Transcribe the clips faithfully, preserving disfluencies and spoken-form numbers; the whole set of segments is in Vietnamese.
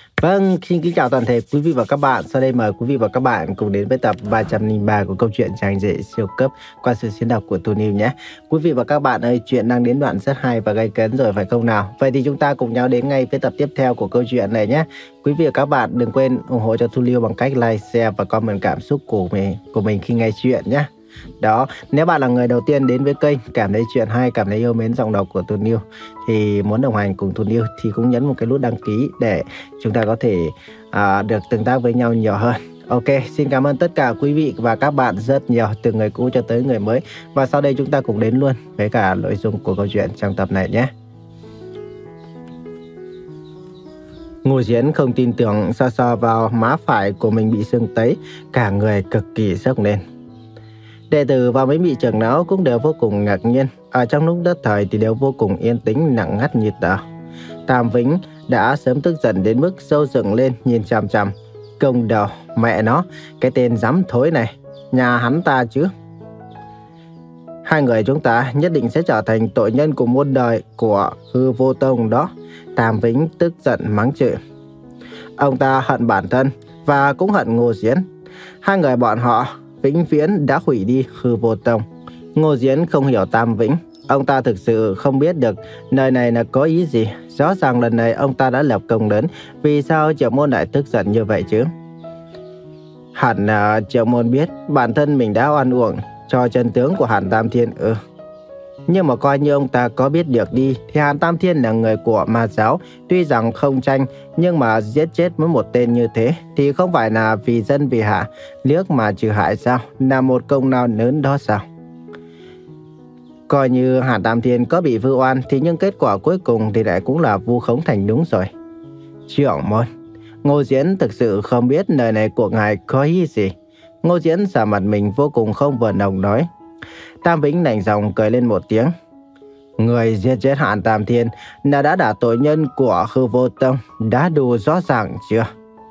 Vâng, xin kính chào toàn thể quý vị và các bạn. Sau đây mời quý vị và các bạn cùng đến với tập ba trăm lẻ ba của câu chuyện Chàng Rể Siêu Cấp qua sự diễn đọc của Tony nhé. Quý vị và các bạn ơi, chuyện đang đến đoạn rất hay và gay cấn rồi phải không nào? Vậy thì chúng ta cùng nhau đến ngay với tập tiếp theo của câu chuyện này nhé. Quý vị và các bạn đừng quên ủng hộ cho Thu Liêu bằng cách like, share và comment cảm xúc của mình của mình khi nghe chuyện nhé. Đó, nếu bạn là người đầu tiên đến với kênh, cảm thấy chuyện hay, cảm thấy yêu mến giọng đọc của Tuấn Yêu thì muốn đồng hành cùng Tuấn Yêu thì cũng nhấn một cái nút đăng ký để chúng ta có thể à, được tương tác với nhau nhiều hơn. Ok, xin cảm ơn tất cả quý vị và các bạn rất nhiều, từ người cũ cho tới người mới. Và sau đây chúng ta cùng đến luôn với cả nội dung của câu chuyện trong tập này nhé. Ngô Diễn không tin tưởng, so so vào má phải của mình bị sưng tấy, cả người cực kỳ sốc lên. Đệ tử và mấy vị trưởng lão cũng đều vô cùng ngạc nhiên. Ở trong lúc đất thời thì đều vô cùng yên tĩnh, nặng ngắt như tờ. Tam Vĩnh đã sớm tức giận đến mức sâu dựng lên nhìn chằm chằm. Công đầu, mẹ nó, cái tên dám thối này, nhà hắn ta chứ. Hai người chúng ta nhất định sẽ trở thành tội nhân của muôn đời của Hư Vô Tông đó. Tam Vĩnh tức giận mắng chửi. Ông ta hận bản thân và cũng hận Ngô Diễn. Hai người bọn họ vĩnh viễn đã hủy đi Hư Vô Tông. Ngô Diễn không hiểu Tam Vĩnh. Ông ta thực sự không biết được nơi này là có ý gì. Rõ ràng lần này ông ta đã lập công lớn, vì sao Triệu Môn lại tức giận như vậy chứ? Hẳn là Triệu Môn biết bản thân mình đã oan uổng cho chân tướng của Hàn Tam Thiên ư? Ừ. Nhưng mà coi như ông ta có biết được đi, thì Hàn Tam Thiên là người của ma giáo. Tuy rằng không tranh, nhưng mà giết chết với một tên như thế thì không phải là vì dân vì hạ, liếc mà trừ hại sao? Là một công lao lớn đó sao? Coi như Hàn Tam Thiên có bị vu oan, thì nhưng kết quả cuối cùng thì lại cũng là vu khống thành đúng rồi. Trưởng môn, Ngô Diễn thực sự không biết lời này của ngài có ý gì. Ngô Diễn xả mặt mình vô cùng không vừa lòng nói. Tam Vĩnh lạnh giọng cười lên một tiếng. Người giết chết Hàn Tam Thiên là đã đả tội nhân của Hư Vô Tông, đã đủ rõ ràng chưa?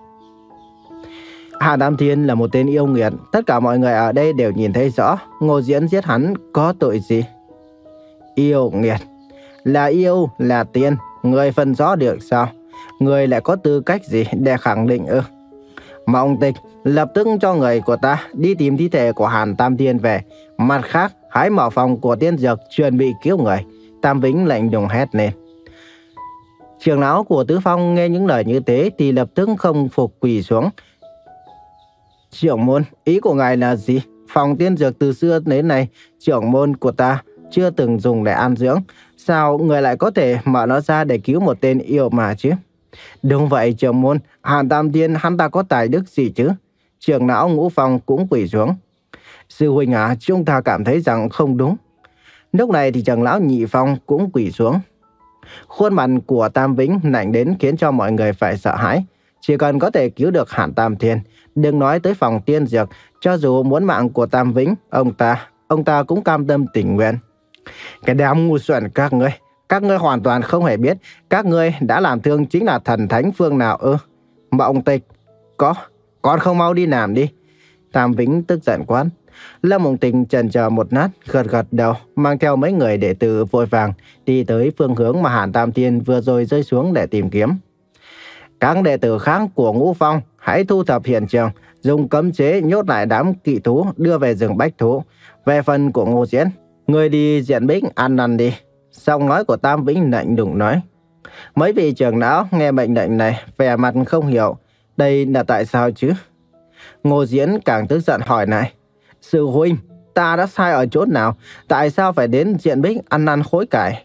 Hàn Tam Thiên là một tên yêu nghiệt, tất cả mọi người ở đây đều nhìn thấy rõ. Ngô Diễn giết hắn có tội gì? Yêu nghiệt? Là yêu, là tiên, người phân rõ được sao? Người lại có tư cách gì để khẳng định ư? Mộng Tịch, lập tức cho người của ta đi tìm thi thể của Hàn Tam Thiên về. Mặt khác, hãy mở phòng của tiên dược chuẩn bị cứu người. Tam Vĩnh lạnh lùng hét lên. Trưởng lão của Tứ Phong nghe những lời như thế thì lập tức không phục quỳ xuống. Trưởng môn, ý của ngài là gì? Phòng tiên dược từ xưa đến nay, trưởng môn của ta chưa từng dùng để an dưỡng. Sao người lại có thể mở nó ra để cứu một tên yêu mà chứ? Đúng vậy trưởng môn, Hàn Tam Thiên hắn ta có tài đức gì chứ? Trưởng lão Ngũ Phong cũng quỳ xuống. Sư huynh à, chúng ta cảm thấy rằng không đúng. Lúc này thì trưởng lão Nhị Phong cũng quỳ xuống. Khuôn mặt của Tam Vĩnh lạnh đến khiến cho mọi người phải sợ hãi. Chỉ cần có thể cứu được Hàn Tam Thiên, đừng nói tới phòng tiên dược, cho dù muốn mạng của Tam Vĩnh, ông ta, ông ta cũng cam tâm tình nguyện. Cái đám ngu xuẩn các ngươi, các ngươi hoàn toàn không hề biết các ngươi đã làm thương chính là thần thánh phương nào ư? Mộng Tịch, có, con không mau đi làm đi. Tam Vĩnh tức giận quát. Lâm Mộng Tịch chần chờ một lát, gật gật đầu, mang theo mấy người đệ tử vội vàng đi tới phương hướng mà Hàn Tam Thiên vừa rồi rơi xuống để tìm kiếm. Các đệ tử khác của Ngũ Phong hãy thu thập hiện trường, dùng cấm chế nhốt lại đám kỵ thú, đưa về rừng bách thú. Về phần của Ngô Diễn, người đi diện bích ăn năn đi. Giọng nói của Tam Vĩnh lạnh lùng nói. Mấy vị trưởng lão nghe mệnh lệnh này vẻ mặt không hiểu, đây là tại sao chứ? Ngô Diễn càng tức giận hỏi lại. Sư huynh, ta đã sai ở chỗ nào? Tại sao phải đến diện bích ăn năn hối cải?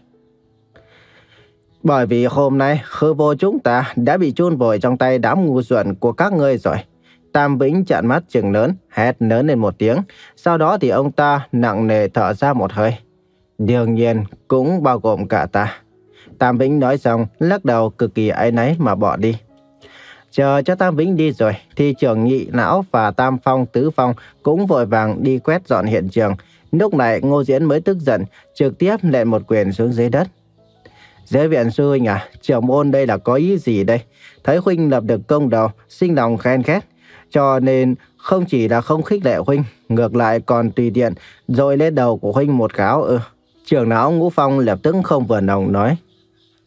Bởi vì hôm nay Hư Vô chúng ta đã bị chôn vùi trong tay đám ngu xuẩn của các ngươi rồi. Tam Vĩnh trợn mắt trừng lớn, hét lớn lên một tiếng. Sau đó thì ông ta nặng nề thở ra một hơi. Đương nhiên cũng bao gồm cả ta. Tam Vĩnh nói xong, lắc đầu cực kỳ áy náy mà bỏ đi. Chờ cho Tam Vĩnh đi rồi thì trưởng Nhị Lão và Tam Phong, Tứ Phong cũng vội vàng đi quét dọn hiện trường. Lúc này Ngô Diễn mới tức giận, trực tiếp nện một quyền xuống dưới đất. Giới viện sư huynh à, trưởng môn đây là có ý gì đây? Thấy huynh lập được công đầu, sinh lòng khen khét, cho nên không chỉ là không khích lệ huynh, ngược lại còn tùy tiện dội lên đầu của huynh một gáo ư? Trưởng lão Ngũ Phong lập tức không vừa lòng nói.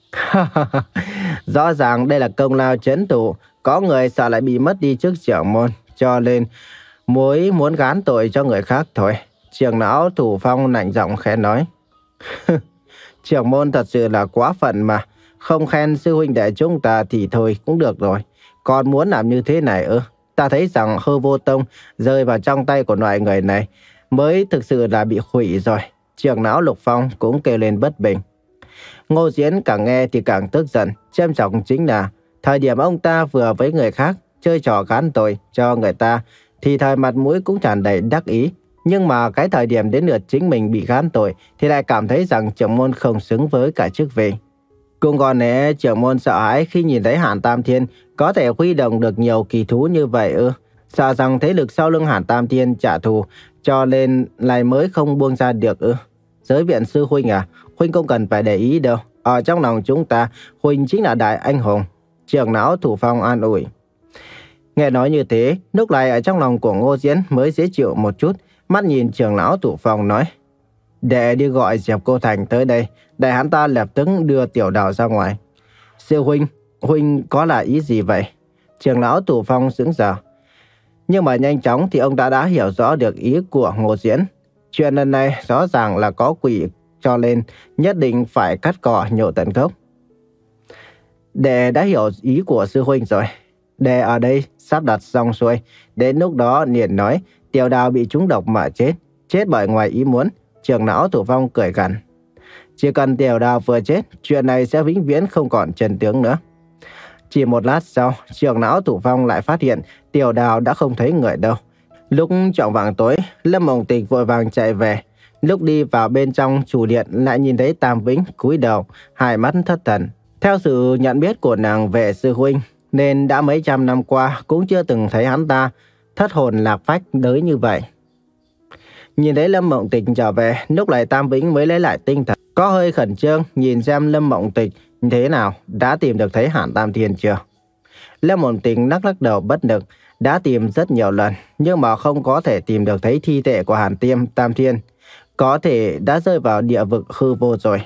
Rõ ràng đây là công lao trấn thủ, có người sợ lại bị mất đi chức trưởng môn, cho nên mới muốn gán tội cho người khác thôi. Trưởng lão Thủ Phong lạnh giọng khẽ nói. Trưởng môn thật sự là quá phận mà, không khen sư huynh đệ chúng ta thì thôi cũng được rồi. Còn muốn làm như thế này ư? Ta thấy rằng Hư Vô Tông rơi vào trong tay của loại người này mới thực sự là bị hủy rồi. Trưởng lão Lục Phong cũng kêu lên bất bình. Ngô Diễn càng nghe thì càng tức giận. Trầm trọng chính là thời điểm ông ta vừa với người khác chơi trò gán tội cho người ta thì thời mặt mũi cũng tràn đầy đắc ý. Nhưng mà cái thời điểm đến lượt chính mình bị gán tội thì lại cảm thấy rằng trưởng môn không xứng với cả chức vị. Cũng còn lẽ trưởng môn sợ hãi khi nhìn thấy Hàn Tam Thiên có thể huy động được nhiều kỳ thú như vậy ư? Sợ rằng thế lực sau lưng Hàn Tam Thiên trả thù cho nên lại mới không buông ra được ư? Giới viện sư huynh à, huynh không cần phải để ý đâu. Ở trong lòng chúng ta, huynh chính là đại anh hùng. Trưởng lão Thủ Phong an ủi. Nghe nói như thế, lúc này ở trong lòng của Ngô Diễn mới dễ chịu một chút. Mắt nhìn trưởng lão Thủ Phong nói. Để đi gọi Diệp Cô Thành tới đây, để hắn ta lập tức đưa Tiểu Đào ra ngoài. Sư huynh, huynh có là ý gì vậy? Trưởng lão Thủ Phong sững sờ. Nhưng mà nhanh chóng thì ông ta đã hiểu rõ được ý của Ngô Diễn. Chuyện lần này rõ ràng là có quỷ, cho nên nhất định phải cắt cỏ nhổ tận gốc. Đệ đã hiểu ý của sư huynh rồi. Đệ ở đây sắp đặt xong xuôi. Đến lúc đó liền nói Tiểu Đào bị trúng độc mà chết. Chết bởi ngoài ý muốn. Trưởng lão Thủ Phong cười gằn. Chỉ cần Tiểu Đào vừa chết, chuyện này sẽ vĩnh viễn không còn chân tướng nữa. Chỉ một lát sau, trưởng lão Thủ Phong lại phát hiện Tiểu Đào đã không thấy người đâu. Lúc chạng vạng tối, Lâm Mộng Tịch vội vàng chạy về. Lúc đi vào bên trong chủ điện lại nhìn thấy Tam Vĩnh cúi đầu, hai mắt thất thần. Theo sự nhận biết của nàng về sư huynh, nên đã mấy trăm năm qua cũng chưa từng thấy hắn ta thất hồn lạc phách tới như vậy. Nhìn thấy Lâm Mộng Tịch trở về, lúc này Tam Vĩnh mới lấy lại tinh thần. Có hơi khẩn trương nhìn xem Lâm Mộng Tịch thế nào, đã tìm được thấy Hàn Tam Thiên chưa? Lâm Mộng Tịch lắc lắc đầu bất lực, đã tìm rất nhiều lần, nhưng mà không có thể tìm được thấy thi thể của Hàn Tiêm Tam Thiên. Có thể đã rơi vào địa vực hư vô rồi.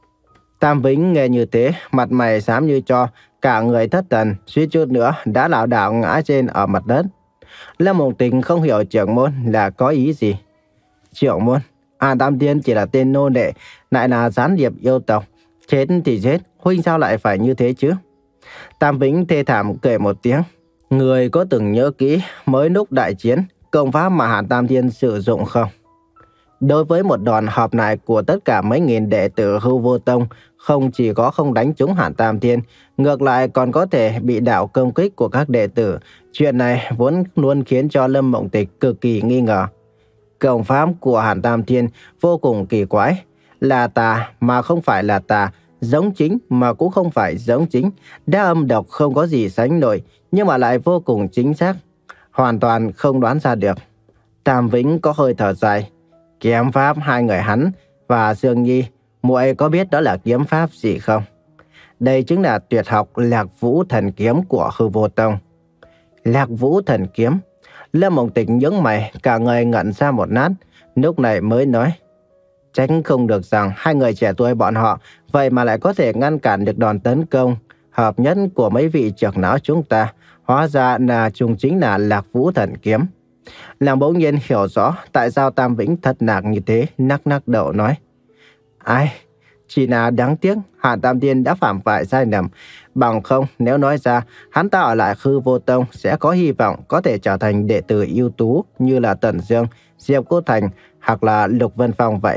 Tam Vĩnh nghe như thế, mặt mày xám như tro, cả người thất thần, suýt chút nữa đã lảo đảo ngã trên ở mặt đất. Lâm Mộng Tịch không hiểu trưởng môn là có ý gì. Trưởng môn, Hàn Tam Thiên chỉ là tên nô lệ, lại là gián điệp yêu tộc. Chết thì chết, huynh sao lại phải như thế chứ? Tam Vĩnh thê thảm cười một tiếng. Người có từng nhớ kỹ mới lúc đại chiến, công pháp mà Hàn Tam Thiên sử dụng không? Đối với một đoàn họp lại của tất cả mấy nghìn đệ tử Hư Vô Tông, không chỉ có không đánh trúng Hàn Tam Thiên, ngược lại còn có thể bị đảo công kích của các đệ tử. Chuyện này vốn luôn khiến cho Lâm Mộng Tịch cực kỳ nghi ngờ. Công pháp của Hàn Tam Thiên vô cùng kỳ quái, là tà mà không phải là tà, giống chính mà cũng không phải giống chính, đa âm độc không có gì sánh nổi, nhưng mà lại vô cùng chính xác, hoàn toàn không đoán ra được. Tam Vĩnh có hơi thở dài. Kiếm pháp hai người hắn và Dương Nhi, muội có biết đó là kiếm pháp gì không? Đây chính là tuyệt học Lạc Vũ Thần Kiếm của Hư Vô Tông. Lạc Vũ Thần Kiếm? Lâm Mộng Tịch nhướng mày, cả người ngẩn ra một lát, lúc này mới nói. Tránh không được rằng hai người trẻ tuổi bọn họ vậy mà lại có thể ngăn cản được đòn tấn công hợp nhất của mấy vị trưởng lão chúng ta. Hóa ra là chúng chính là Lạc Vũ Thần Kiếm. Nàng bỗng nhiên hiểu rõ tại sao Tam Vĩnh thật nạc như thế, nắc nắc đầu nói. Ai, chỉ là đáng tiếc Hàn Tam Thiên đã phạm phải sai lầm. Bằng không, nếu nói ra hắn ta ở lại Hư Vô Tông sẽ có hy vọng có thể trở thành đệ tử ưu tú như là Tần Dương, Diệp Cô Thành hoặc là Lục Vân Phong vậy.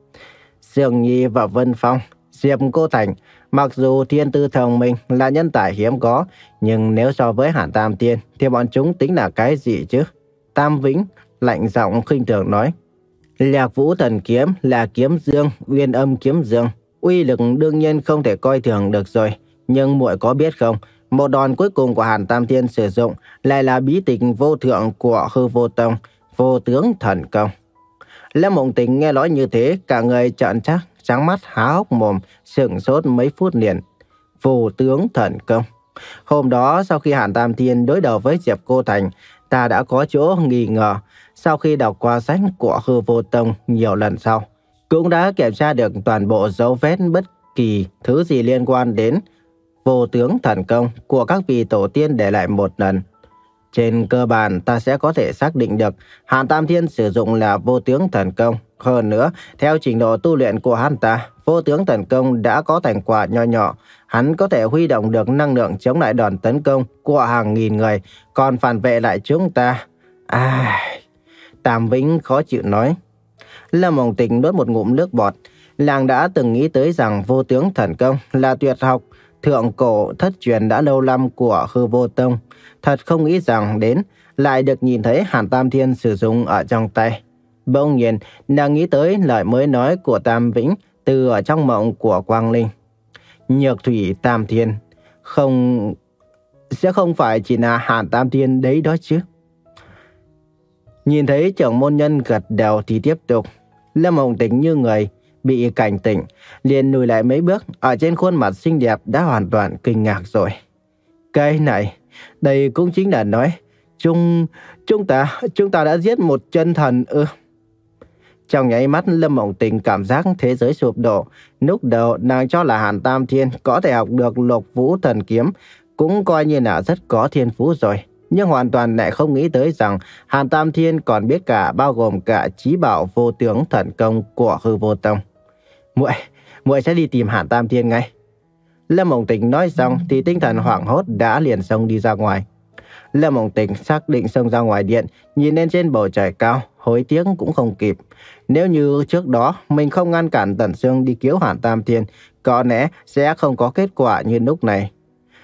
Dương Nhi và Vân Phong, Diệp Cô Thành, mặc dù thiên tư thông minh là nhân tài hiếm có, nhưng nếu so với Hàn Tam Thiên thì bọn chúng tính là cái gì chứ? Tam Vĩnh lạnh giọng khinh thường nói. Lạc Vũ Thần Kiếm là kiếm dương, uyên âm kiếm dương, uy lực đương nhiên không thể coi thường được rồi. Nhưng muội có biết không, một đòn cuối cùng của Hàn Tam Thiên sử dụng lại là bí tịch vô thượng của Hư Vô Tông, Vô Tướng Thần Công. Lâm Mộng Tịch nghe nói như thế, cả người trợn trắc, trắng mắt há hốc mồm, sững sốt mấy phút liền. Vô Tướng Thần Công. Hôm đó sau khi Hàn Tam Thiên đối đầu với Diệp Cô Thành, ta đã có chỗ nghi ngờ. Sau khi đọc qua sách của Hư Vô Tông nhiều lần sau, cũng đã kiểm tra được toàn bộ dấu vết bất kỳ kỳ thứ gì liên quan đến vô tướng thần công của các vị tổ tiên để lại một lần. Trên cơ bản ta sẽ có thể xác định được Hàn Tam Thiên sử dụng là vô tướng thần công. Hơn nữa, theo trình độ tu luyện của hắn ta, vô tướng thần công đã có thành quả nho nhỏ. Hắn có thể huy động được năng lượng chống lại đòn tấn công của hàng nghìn người, còn phản vệ lại chúng ta. À, Tam Vĩnh khó chịu nói. Lâm Mộng Tình nuốt một ngụm nước bọt. Làng đã từng nghĩ tới rằng vô tướng thần công là tuyệt học thượng cổ thất truyền đã lâu năm của Hư Vô Tông. Thật không nghĩ rằng đến lại được nhìn thấy Hàn Tam Thiên sử dụng ở trong tay. Bỗng nhiên, nàng nghĩ tới lời mới nói của Tam Vĩnh từ ở trong mộng của Quang Linh. Nhược thủy Tam Thiên, không... sẽ không phải chỉ là Hàn Tam Thiên đấy đó chứ. Nhìn thấy trưởng môn nhân gật đầu thì tiếp tục. Lâm Mộng Tình như người bị cảnh tỉnh, liền lùi lại mấy bước, ở trên khuôn mặt xinh đẹp đã hoàn toàn kinh ngạc rồi. Cái này, đây cũng chính là nói, chúng, chúng ta, chúng ta đã giết một chân thần ư. Trong nháy mắt, Lâm Mộng Tình cảm giác thế giới sụp đổ. Lúc đầu nàng cho là Hàn Tam Thiên có thể học được Lục Vũ Thần Kiếm, cũng coi như là rất có thiên phú rồi. Nhưng hoàn toàn lại không nghĩ tới rằng Hàn Tam Thiên còn biết cả, bao gồm cả chí bảo vô tướng thần công của Hư Vô Tông. Muội, muội sẽ đi tìm Hàn Tam Thiên ngay. Lâm Mộng Tình nói xong thì tinh thần hoảng hốt đã liền xông đi ra ngoài. Lâm Mộng Tình xác định xông ra ngoài điện, nhìn lên trên bầu trời cao, hối tiếc cũng không kịp. Nếu như trước đó mình không ngăn cản Tần Sương đi cứu Hàn Tam Thiên, có lẽ sẽ không có kết quả như lúc này.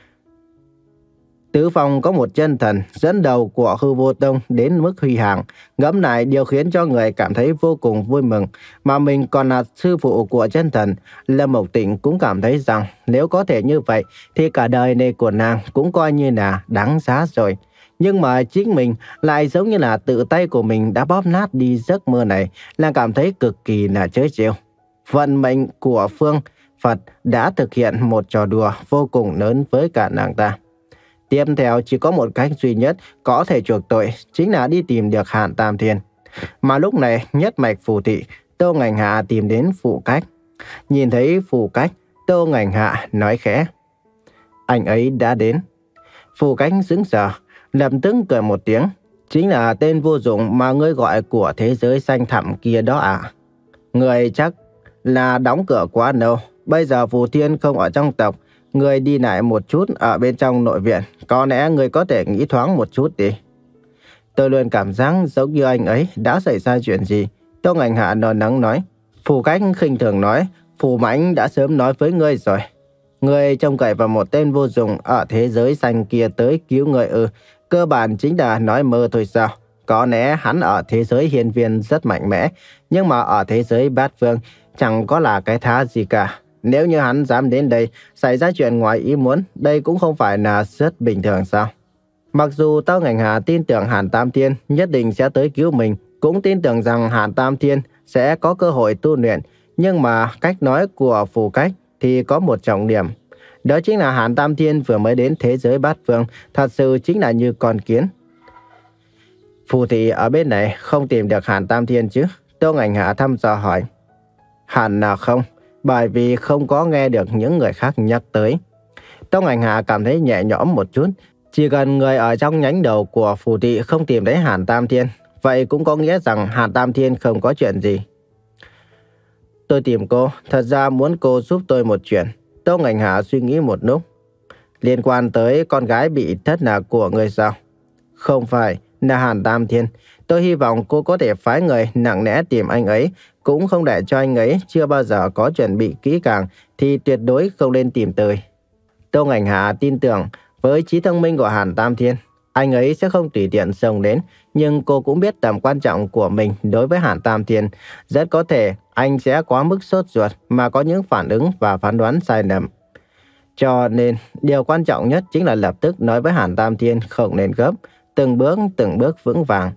Tứ Phong có một chân thần dẫn đầu của Hư Vô Tông đến mức huy hoàng, ngẫm lại điều khiến cho người cảm thấy vô cùng vui mừng. Mà mình còn là sư phụ của chân thần, Lâm Mộng Tình cũng cảm thấy rằng nếu có thể như vậy thì cả đời này của nàng cũng coi như là đáng giá rồi. Nhưng mà chính mình lại giống như là tự tay của mình đã bóp nát đi giấc mơ này, là cảm thấy cực kỳ là trớ trêu. Vận mệnh của Phương Phật đã thực hiện một trò đùa vô cùng lớn với cả nàng ta. Tiếp theo chỉ có một cách duy nhất có thể chuộc tội, chính là đi tìm được Hàn Tam Thiên. Mà lúc này nhất mạch Phù Thị, Tô Ngành Hạ tìm đến Phù Cách. Nhìn thấy Phù Cách, Tô Ngành Hạ nói khẽ: anh ấy đã đến. Phù Cách sững sờ, lập tức cười một tiếng: chính là tên vô dụng mà ngươi gọi của thế giới xanh thẳm kia đó à? Người chắc là đóng cửa quá lâu, bây giờ Phù Thiên không ở trong tộc. Người đi lại một chút ở bên trong nội viện, có lẽ người có thể nghĩ thoáng một chút đi. Tôi luôn cảm giác giống như anh ấy đã xảy ra chuyện gì. Tô Ngành Hạ lo lắng nói. Phù Cách khinh thường nói: Phù Mãnh đã sớm nói với ngươi rồi. Ngươi trông cậy vào một tên vô dụng ở thế giới xanh kia tới cứu ngươi ư? Cơ bản chính là nói mơ thôi sao? Có lẽ hắn ở thế giới hiên viên rất mạnh mẽ, nhưng mà ở thế giới bát phương chẳng có là cái thá gì cả. Nếu như hắn dám đến đây, xảy ra chuyện ngoài ý muốn, đây cũng không phải là rất bình thường sao? Mặc dù Tô Ngành Hạ tin tưởng Hàn Tam Thiên nhất định sẽ tới cứu mình, cũng tin tưởng rằng Hàn Tam Thiên sẽ có cơ hội tu luyện, nhưng mà cách nói của Phù Cách thì có một trọng điểm. Đó chính là Hàn Tam Thiên vừa mới đến thế giới bát phương, thật sự chính là như con kiến. Phù Thị ở bên này không tìm được Hàn Tam Thiên chứ? Tô Ngành Hạ thăm dò hỏi. Hẳn là không, bởi vì không có nghe được những người khác nhắc tới. Tô Ngành Hạ cảm thấy nhẹ nhõm một chút. Chỉ cần người ở trong nhánh đầu của Phù Thị không tìm thấy Hàn Tam Thiên, vậy cũng có nghĩa rằng Hàn Tam Thiên không có chuyện gì. Tôi tìm cô, thật ra muốn cô giúp tôi một chuyện. Tô Ngành Hạ suy nghĩ một lúc. Liên quan tới con gái bị thất lạc của người sao? Không phải, là Hàn Tam Thiên. Tôi hy vọng cô có thể phái người nặng nẽ tìm anh ấy, cũng không để cho anh ấy chưa bao giờ có chuẩn bị kỹ càng thì tuyệt đối không nên tìm tới. Tô Ngành Hạ tin tưởng với trí thông minh của Hàn Tam Thiên, anh ấy sẽ không tùy tiện xông đến, nhưng cô cũng biết tầm quan trọng của mình đối với Hàn Tam Thiên. Rất có thể anh sẽ quá mức sốt ruột mà có những phản ứng và phán đoán sai lầm. Cho nên, điều quan trọng nhất chính là lập tức nói với Hàn Tam Thiên không nên gấp, từng bước từng bước vững vàng.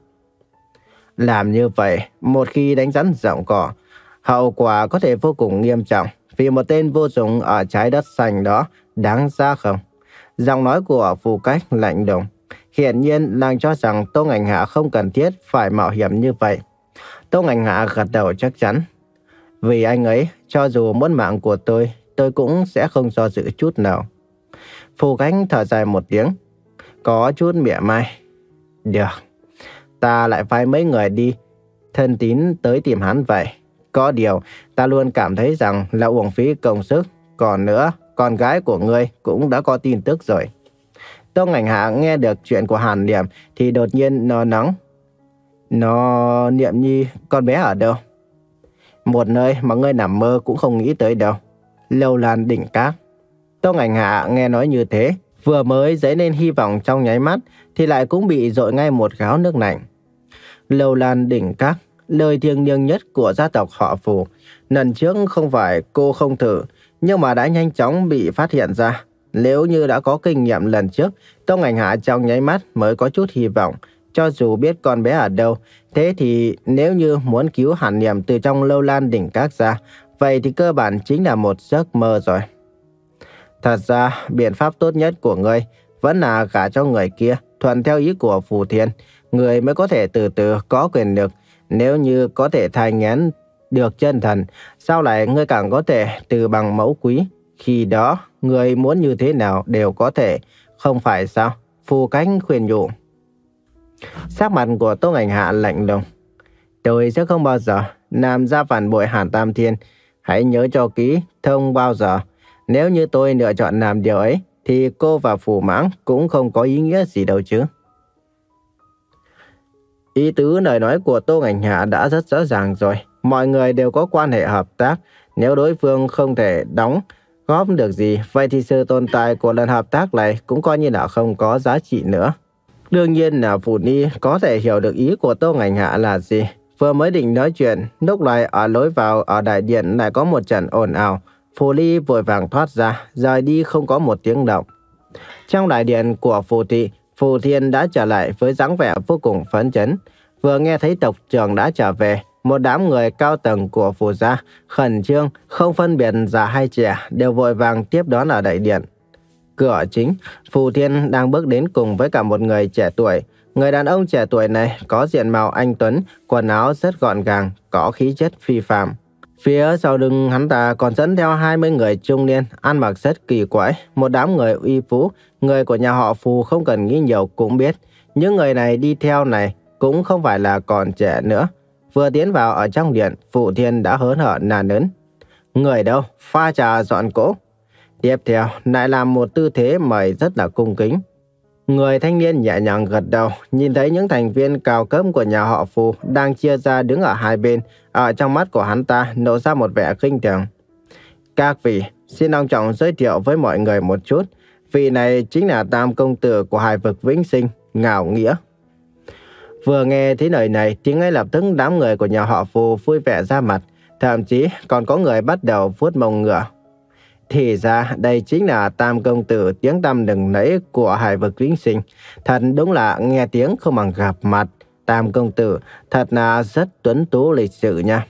Làm như vậy, một khi đánh rắn rộng cỏ, hậu quả có thể vô cùng nghiêm trọng, vì một tên vô dụng ở trái đất xanh đó đáng giá không? Giọng nói của Phù Cách lạnh lùng. Hiển nhiên nàng cho rằng Tô Ngành Hạ không cần thiết phải mạo hiểm như vậy. Tô Ngành Hạ gật đầu chắc chắn. Vì anh ấy, cho dù muốn mạng của tôi, tôi cũng sẽ không do dự chút nào. Phù Khánh thở dài một tiếng, có chút mỉa mai. Được, ta lại phái mấy người đi thân tín tới tìm hắn vậy. Có điều, ta luôn cảm thấy rằng là uổng phí công sức. Còn nữa, con gái của ngươi cũng đã có tin tức rồi. Tô Ngành Hạ nghe được chuyện của Hàn Niệm thì đột nhiên nó nóng. Nó... Niệm Nhi, con bé ở đâu? Một nơi mà ngươi nằm mơ cũng không nghĩ tới đâu. Lâu Lan Đỉnh Các. Tô Ngành Hạ nghe nói như thế, vừa mới dấy lên hy vọng trong nháy mắt thì lại cũng bị dội ngay một gáo nước lạnh. Lâu Lan Đỉnh Các, lời thiêng liêng nhất của gia tộc họ Phù. Lần trước không phải cô không thử, nhưng mà đã nhanh chóng bị phát hiện ra. Nếu như đã có kinh nghiệm lần trước, Tô Ngành Hạ trong nháy mắt mới có chút hy vọng. Cho dù biết con bé ở đâu, thế thì nếu như muốn cứu Hàn Niệm từ trong Lâu Lan Đỉnh Các ra, vậy thì cơ bản chính là một giấc mơ rồi. Thật ra, biện pháp tốt nhất của ngươi vẫn là gả cho người kia, thuận theo ý của Phù Thiên. Người mới có thể từ từ có quyền lực. Nếu như có thể thai nghén được chân thần, sau lại ngươi càng có thể từ bằng mẫu quý. Khi đó, người muốn như thế nào đều có thể, không phải sao? Phù Khánh khuyên nhủ. Sắc mặt của Tô Ngành Hạ lạnh lùng. Tôi sẽ không bao giờ làm ra phản bội Hàn Tam Thiên. Hãy nhớ cho kỹ, không bao giờ. Nếu như tôi lựa chọn làm điều ấy, thì cô và Phù Mãng cũng không có ý nghĩa gì đâu chứ. Ý tứ lời nói của Tô Ngành Hạ đã rất rõ ràng rồi. Mọi người đều có quan hệ hợp tác. Nếu đối phương không thể đóng góp được gì, vậy thì sự tồn tại của lần hợp tác này cũng coi như là không có giá trị nữa. Đương nhiên là Phù Ni có thể hiểu được ý của Tô Ngành Hạ là gì. Vừa mới định nói chuyện, lúc này ở lối vào ở đại điện lại có một trận ồn ào. Phù Ly vội vàng thoát ra, rời đi không có một tiếng động. Trong đại điện của Phù Thị, Phù Thiên đã trở lại với dáng vẻ vô cùng phấn chấn. Vừa nghe thấy tộc trưởng đã trở về, một đám người cao tầng của Phù gia khẩn trương, không phân biệt già hay trẻ, đều vội vàng tiếp đón ở đại điện. Cửa chính, Phù Thiên đang bước đến cùng với cả một người trẻ tuổi. Người đàn ông trẻ tuổi này có diện mạo anh tuấn, quần áo rất gọn gàng, có khí chất phi phàm. Phía sau lưng hắn ta còn dẫn theo hai mươi người trung niên, ăn mặc rất kỳ quái, một đám người uy vũ. Người của nhà họ Phù không cần nghĩ nhiều cũng biết, những người này đi theo này cũng không phải là còn trẻ nữa. Vừa tiến vào ở trong điện, Phù Thiên đã hớn hở nà nớn. Người đâu? Pha trà dọn cỗ. Tiếp theo, lại làm một tư thế mời rất là cung kính. Người thanh niên nhẹ nhàng gật đầu, nhìn thấy những thành viên cao cấp của nhà họ Phù đang chia ra đứng ở hai bên. Ở trong mắt của hắn ta nổ ra một vẻ khinh thường. Các vị, xin long trọng giới thiệu với mọi người một chút. Vị này chính là tam công tử của Hải Vực Vĩnh Sinh, Ngạo Nghĩa. Vừa nghe thấy lời này thì ngay lập tức đám người của nhà họ Phù vui vẻ ra mặt. Thậm chí còn có người bắt đầu vuốt mông ngựa. Thì ra đây chính là tam công tử tiếng tăm lừng lẫy của Hải Vực Vĩnh Sinh. Thật đúng là nghe tiếng không bằng gặp mặt. Tam công tử thật là rất tuấn tú lịch sự nha.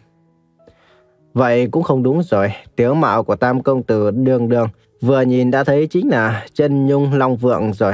Vậy cũng không đúng rồi. Tướng mạo của tam công tử đường đường, vừa nhìn đã thấy chính là chân nhung long vượng rồi.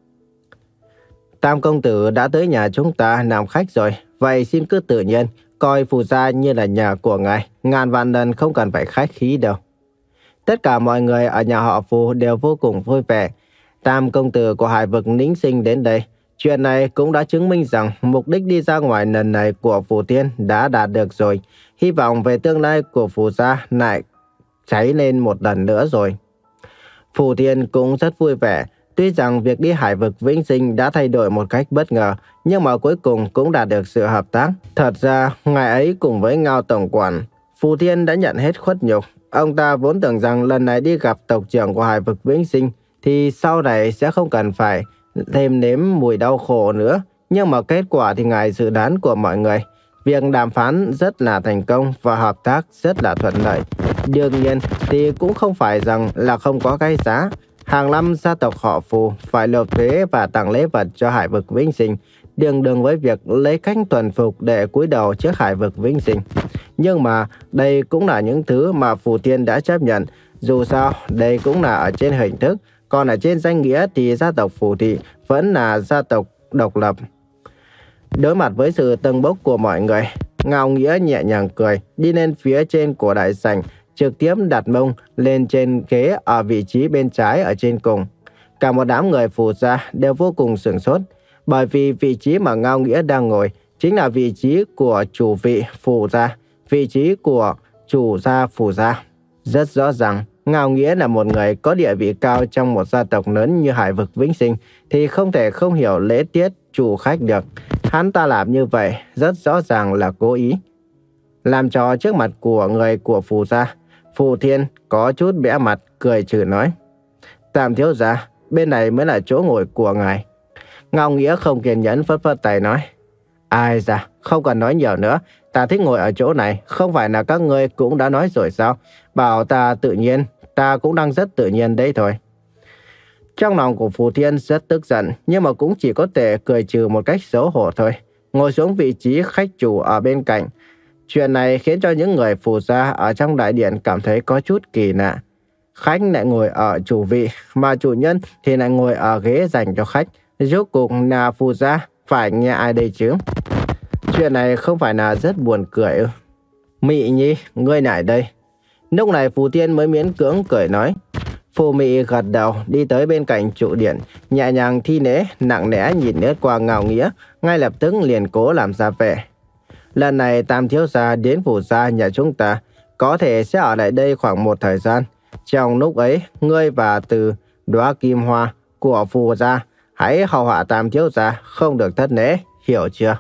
Tam công tử đã tới nhà chúng ta làm khách rồi. Vậy xin cứ tự nhiên coi Phù gia như là nhà của ngài. Ngàn vạn lần không cần phải khách khí đâu. Tất cả mọi người ở nhà họ Phù đều vô cùng vui vẻ. Tam công tử của Hải Vực Vĩnh Sinh đến đây. Chuyện này cũng đã chứng minh rằng mục đích đi ra ngoài lần này của Phù Thiên đã đạt được rồi. Hy vọng về tương lai của Phù gia lại cháy lên một lần nữa rồi. Phù Thiên cũng rất vui vẻ. Tuy rằng việc đi Hải Vực Vĩnh Sinh đã thay đổi một cách bất ngờ, nhưng mà cuối cùng cũng đạt được sự hợp tác. Thật ra, ngày ấy cùng với Ngao Tổng Quản, Phù Thiên đã nhận hết khuất nhục. Ông ta vốn tưởng rằng lần này đi gặp tộc trưởng của Hải Vực Vĩnh Sinh thì sau này sẽ không cần phải thêm nếm mùi đau khổ nữa. Nhưng mà kết quả thì ngoài dự đoán của mọi người, việc đàm phán rất là thành công và hợp tác rất là thuận lợi. Đương nhiên thì cũng không phải rằng là không có cái giá. Hàng năm gia tộc họ Phù phải nộp thuế và tặng lễ vật cho Hải Vực Vĩnh Sinh, tương đương với việc lấy cách tuần phục để cúi đầu trước Hải Vực Vĩnh Sinh. Nhưng mà đây cũng là những thứ mà Phù Thiên đã chấp nhận. Dù sao, đây cũng là ở trên hình thức, còn ở trên danh nghĩa thì gia tộc Phù Thị vẫn là gia tộc độc lập. Đối mặt với sự tâng bốc của mọi người, Ngạo Nghĩa nhẹ nhàng cười, đi lên phía trên của đại sảnh, trực tiếp đặt mông lên trên ghế ở vị trí bên trái ở trên cùng. Cả một đám người Phù gia đều vô cùng sửng sốt, bởi vì vị trí mà Ngao Nghĩa đang ngồi chính là vị trí của chủ vị Phù gia, vị trí của chủ gia Phù gia. Rất rõ ràng, Ngao Nghĩa là một người có địa vị cao trong một gia tộc lớn như Hải vực Vĩnh Sinh, thì không thể không hiểu lễ tiết chủ khách được. Hắn ta làm như vậy rất rõ ràng là cố ý. Làm trò trước mặt của người của Phù gia, Phù Thiên có chút bẽ mặt, cười trừ nói: Tam thiếu gia, bên này mới là chỗ ngồi của ngài. Ngao Nghĩa không kiên nhẫn phất phất tay nói: Ai da, không cần nói nhiều nữa, ta thích ngồi ở chỗ này, không phải là các ngươi cũng đã nói rồi sao? Bảo ta tự nhiên, ta cũng đang rất tự nhiên đấy thôi. Trong lòng của Phù Thiên rất tức giận, nhưng mà cũng chỉ có thể cười trừ một cách xấu hổ thôi. Ngồi xuống vị trí khách chủ ở bên cạnh. Chuyện này khiến cho những người Phù gia ở trong đại điện cảm thấy có chút kỳ lạ. Khách lại ngồi ở chủ vị, mà chủ nhân thì lại ngồi ở ghế dành cho khách. Rốt cuộc là Phù gia phải nghe ai đây chứ? Chuyện này không phải là rất buồn cười ư? Mị Nhi, ngươi lại đây. Lúc này Phù Thiên mới miễn cưỡng cười nói. Phù Mị gật đầu đi tới bên cạnh trụ điện, nhẹ nhàng thi lễ, nặng nề nhìn lướt qua Ngao Nghĩa, ngay lập tức liền cố làm ra vẻ. Lần này Tam thiếu gia đến Phù gia nhà chúng ta, có thể sẽ ở lại đây khoảng một thời gian. Trong lúc ấy, ngươi và Từ đóa kim hoa của Phù gia hãy hầu hạ Tam thiếu gia, không được thất lễ, hiểu chưa?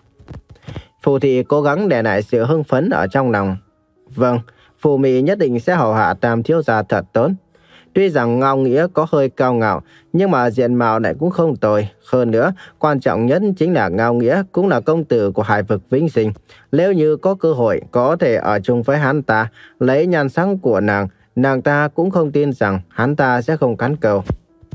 Phù Thị cố gắng đè lại sự hưng phấn ở trong lòng. Vâng, Phù Mị nhất định sẽ hầu hạ Tam thiếu gia thật tốt. Tuy rằng Ngao Nghĩa có hơi cao ngạo, nhưng mà diện mạo lại cũng không tồi. Hơn nữa, quan trọng nhất chính là Ngao Nghĩa cũng là công tử của Hải vực Vĩnh Sinh. Nếu như có cơ hội có thể ở chung với hắn ta, lấy nhan sắc của nàng, nàng ta cũng không tin rằng hắn ta sẽ không cắn câu.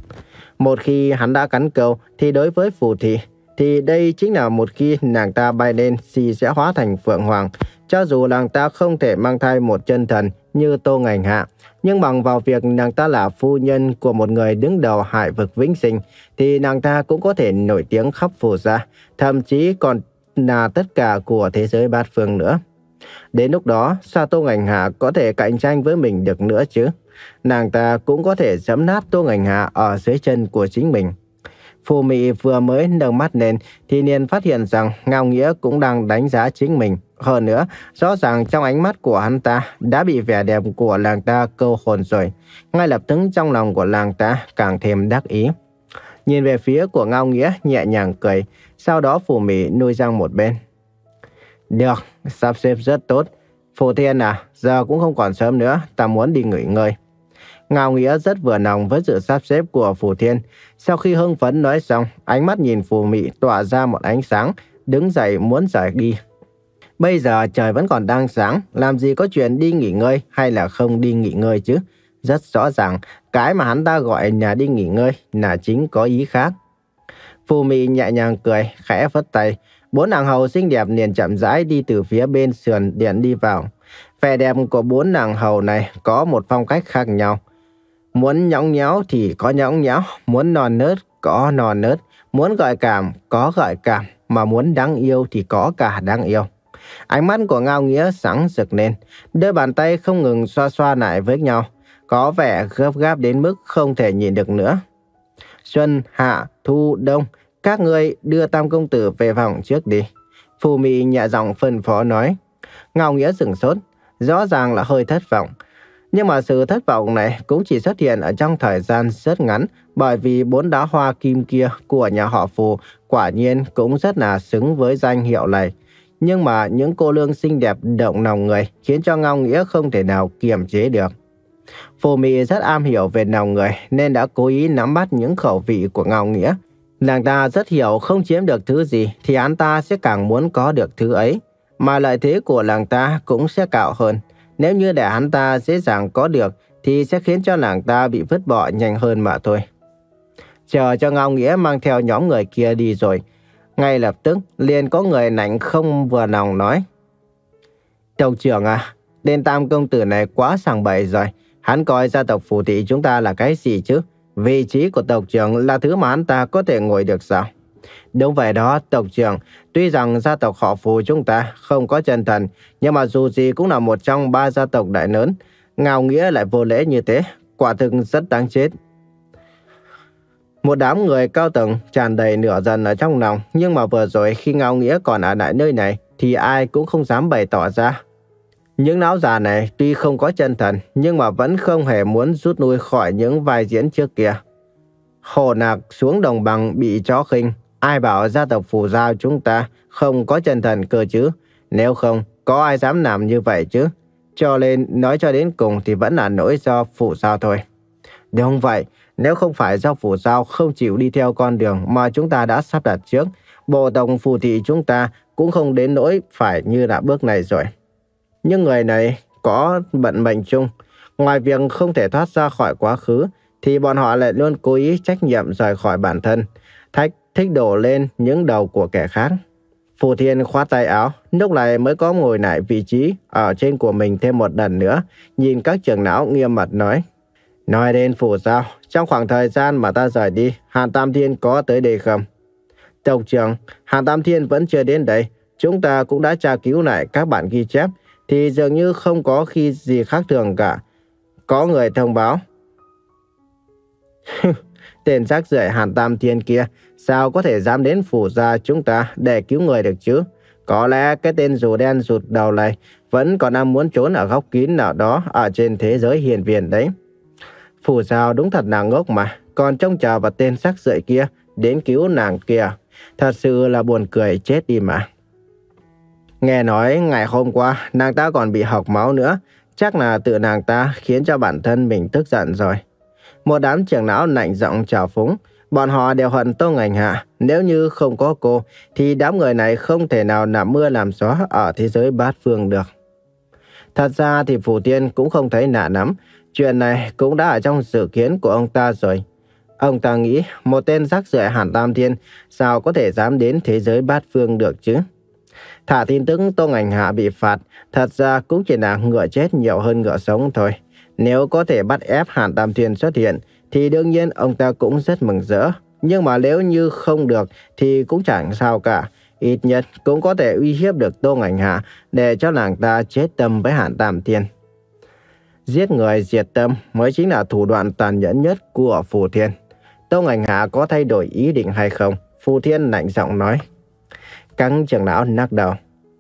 Một khi hắn đã cắn câu, thì đối với Phù Thị, thì đây chính là một khi nàng ta bay lên thì sẽ hóa thành Phượng Hoàng. Cho dù nàng ta không thể mang thai một chân thần như Tô Ngành Hạ, nhưng bằng vào việc nàng ta là phu nhân của một người đứng đầu Hải vực Vĩnh Sinh, thì nàng ta cũng có thể nổi tiếng khắp Phù gia, thậm chí còn là tất cả của thế giới bát phương nữa. Đến lúc đó, sao Tô Ngành Hạ có thể cạnh tranh với mình được nữa chứ? Nàng ta cũng có thể giẫm nát Tô Ngành Hạ ở dưới chân của chính mình. Phù Mị vừa mới nâng mắt lên thì liền phát hiện rằng Ngao Nghĩa cũng đang đánh giá chính mình. Hơn nữa, rõ ràng trong ánh mắt của hắn ta đã bị vẻ đẹp của nàng ta câu hồn rồi. Ngay lập tức trong lòng của nàng ta càng thêm đắc ý. Nhìn về phía của Ngao Nghĩa nhẹ nhàng cười, sau đó Phù Mị nuôi răng một bên. Được, sắp xếp rất tốt. Phù Thiên à, giờ cũng không còn sớm nữa, ta muốn đi nghỉ ngơi. Ngao Nghĩa rất vừa lòng với sự sắp xếp của Phù Thiên. Sau khi hưng phấn nói xong, ánh mắt nhìn Phù Mị tỏa ra một ánh sáng, đứng dậy muốn rời đi. Bây giờ trời vẫn còn đang sáng, làm gì có chuyện đi nghỉ ngơi hay là không đi nghỉ ngơi chứ? Rất rõ ràng, cái mà hắn ta gọi là đi nghỉ ngơi là chính có ý khác. Phù Mị nhẹ nhàng cười, khẽ phất tay. Bốn nàng hầu xinh đẹp liền chậm rãi đi từ phía bên sườn điện đi vào. Vẻ đẹp của bốn nàng hầu này có một phong cách khác nhau. Muốn nhõng nhẽo thì có nhõng nhẽo, muốn non nớt có non nớt, muốn gợi cảm có gợi cảm, mà muốn đáng yêu thì có cả đáng yêu. Ánh mắt của Ngao Nghĩa sáng rực lên, đôi bàn tay không ngừng xoa xoa lại với nhau, có vẻ gấp gáp đến mức không thể nhìn được nữa. Xuân, hạ, thu, đông, các ngươi đưa Tam công tử về phòng trước đi. Phù Mị nhẹ giọng phân phó nói. Ngao Nghĩa sửng sốt, rõ ràng là hơi thất vọng. Nhưng mà sự thất vọng này cũng chỉ xuất hiện ở trong thời gian rất ngắn, bởi vì bốn đóa hoa kim kia của nhà họ Phù quả nhiên cũng rất là xứng với danh hiệu này. Nhưng mà những cô nương xinh đẹp động lòng người khiến cho Ngao Nghĩa không thể nào kiềm chế được. Phù Mị rất am hiểu về lòng người nên đã cố ý nắm bắt những khẩu vị của Ngao Nghĩa. Nàng ta rất hiểu không chiếm được thứ gì thì hắn ta sẽ càng muốn có được thứ ấy, mà lợi thế của nàng ta cũng sẽ cao hơn. Nếu như để hắn ta dễ dàng có được thì sẽ khiến cho nàng ta bị vứt bỏ nhanh hơn mà thôi. Chờ cho Ngao Nghĩa mang theo nhóm người kia đi rồi, ngay lập tức liền có người nạnh không vừa lòng nói. Tộc trưởng à, tên Tam công tử này quá sảng bậy rồi. Hắn coi gia tộc Phù Thị chúng ta là cái gì chứ? Vị trí của tộc trưởng là thứ mà hắn ta có thể ngồi được sao? Đúng vậy đó, tộc trưởng. Tuy rằng gia tộc họ Phù chúng ta không có chân thần, nhưng mà dù gì cũng là một trong ba gia tộc đại lớn. Ngao Nghĩa lại vô lễ như thế, quả thực rất đáng chết. Một đám người cao tầng tràn đầy nửa giận ở trong lòng, nhưng mà vừa rồi khi Ngao Nghĩa còn ở lại nơi này thì ai cũng không dám bày tỏ ra. Những lão già này tuy không có chân thần nhưng mà vẫn không hề muốn rút lui khỏi những vai diễn trước kia. Hồ Nạc xuống đồng bằng bị chó khinh, ai bảo gia tộc Phù Giao chúng ta không có chân thần cơ chứ? Nếu không, có ai dám làm như vậy chứ? Cho nên nói cho đến cùng thì vẫn là lỗi do Phù Giao thôi. Đúng vậy, nếu không phải do Phù Giao không chịu đi theo con đường mà chúng ta đã sắp đặt trước, bộ tộc Phù Thị chúng ta cũng không đến nỗi phải như là bước này rồi. Nhưng người này có vận mệnh chung, ngoài việc không thể thoát ra khỏi quá khứ, thì bọn họ lại luôn cố ý trách nhiệm rời khỏi bản thân, thách thích đổ lên những đầu của kẻ khác. Phù Thiên khoát tay áo, lúc này mới có ngồi lại vị trí ở trên của mình thêm một lần nữa, nhìn các trưởng lão nghiêm mặt nói. Nói đến Phù Giao, trong khoảng thời gian mà ta rời đi, Hàn Tam Thiên có tới đây không? Tộc trưởng, Hàn Tam Thiên vẫn chưa đến đây, chúng ta cũng đã tra cứu lại các bản ghi chép, thì dường như không có khi gì khác thường cả. Có người thông báo. Tên rác rưởi Hàn Tam Thiên kia, sao có thể dám đến Phủ gia chúng ta để cứu người được chứ? Có lẽ cái tên rùa đen rụt đầu này vẫn còn đang muốn trốn ở góc kín nào đó ở trên thế giới hiền viền đấy. Phủ Giao đúng thật là ngốc mà, còn trông chờ vào tên rác rưởi kia đến cứu nàng kia. Thật sự là buồn cười chết đi mà. Nghe nói ngày hôm qua nàng ta còn bị hộc máu nữa, chắc là tự nàng ta khiến cho bản thân mình tức giận rồi. Một đám trưởng lão lạnh giọng chào phúng, bọn họ đều hận Tô Ngành Hạ, nếu như không có cô thì đám người này không thể nào làm mưa làm gió ở thế giới bát phương được. Thật ra thì Phù Tiên cũng không thấy lạ lắm, chuyện này cũng đã ở trong dự kiến của ông ta rồi. Ông ta nghĩ một tên rác rưởi Hàn Tam Thiên sao có thể dám đến thế giới bát phương được chứ? Thả tin tức Tô Ngành Hạ bị phạt, thật ra cũng chỉ là ngựa chết nhiều hơn ngựa sống thôi. Nếu có thể bắt ép Hàn Tam Thiên xuất hiện, thì đương nhiên ông ta cũng rất mừng rỡ. Nhưng mà nếu như không được, thì cũng chẳng sao cả. Ít nhất cũng có thể uy hiếp được Tô Ngành Hạ, để cho nàng ta chết tâm với Hàn Tam Thiên. Giết người diệt tâm mới chính là thủ đoạn tàn nhẫn nhất của Phù Thiên. Tô Ngành Hạ có thay đổi ý định hay không? Phù Thiên lạnh giọng nói. Các trưởng lão lắc đầu.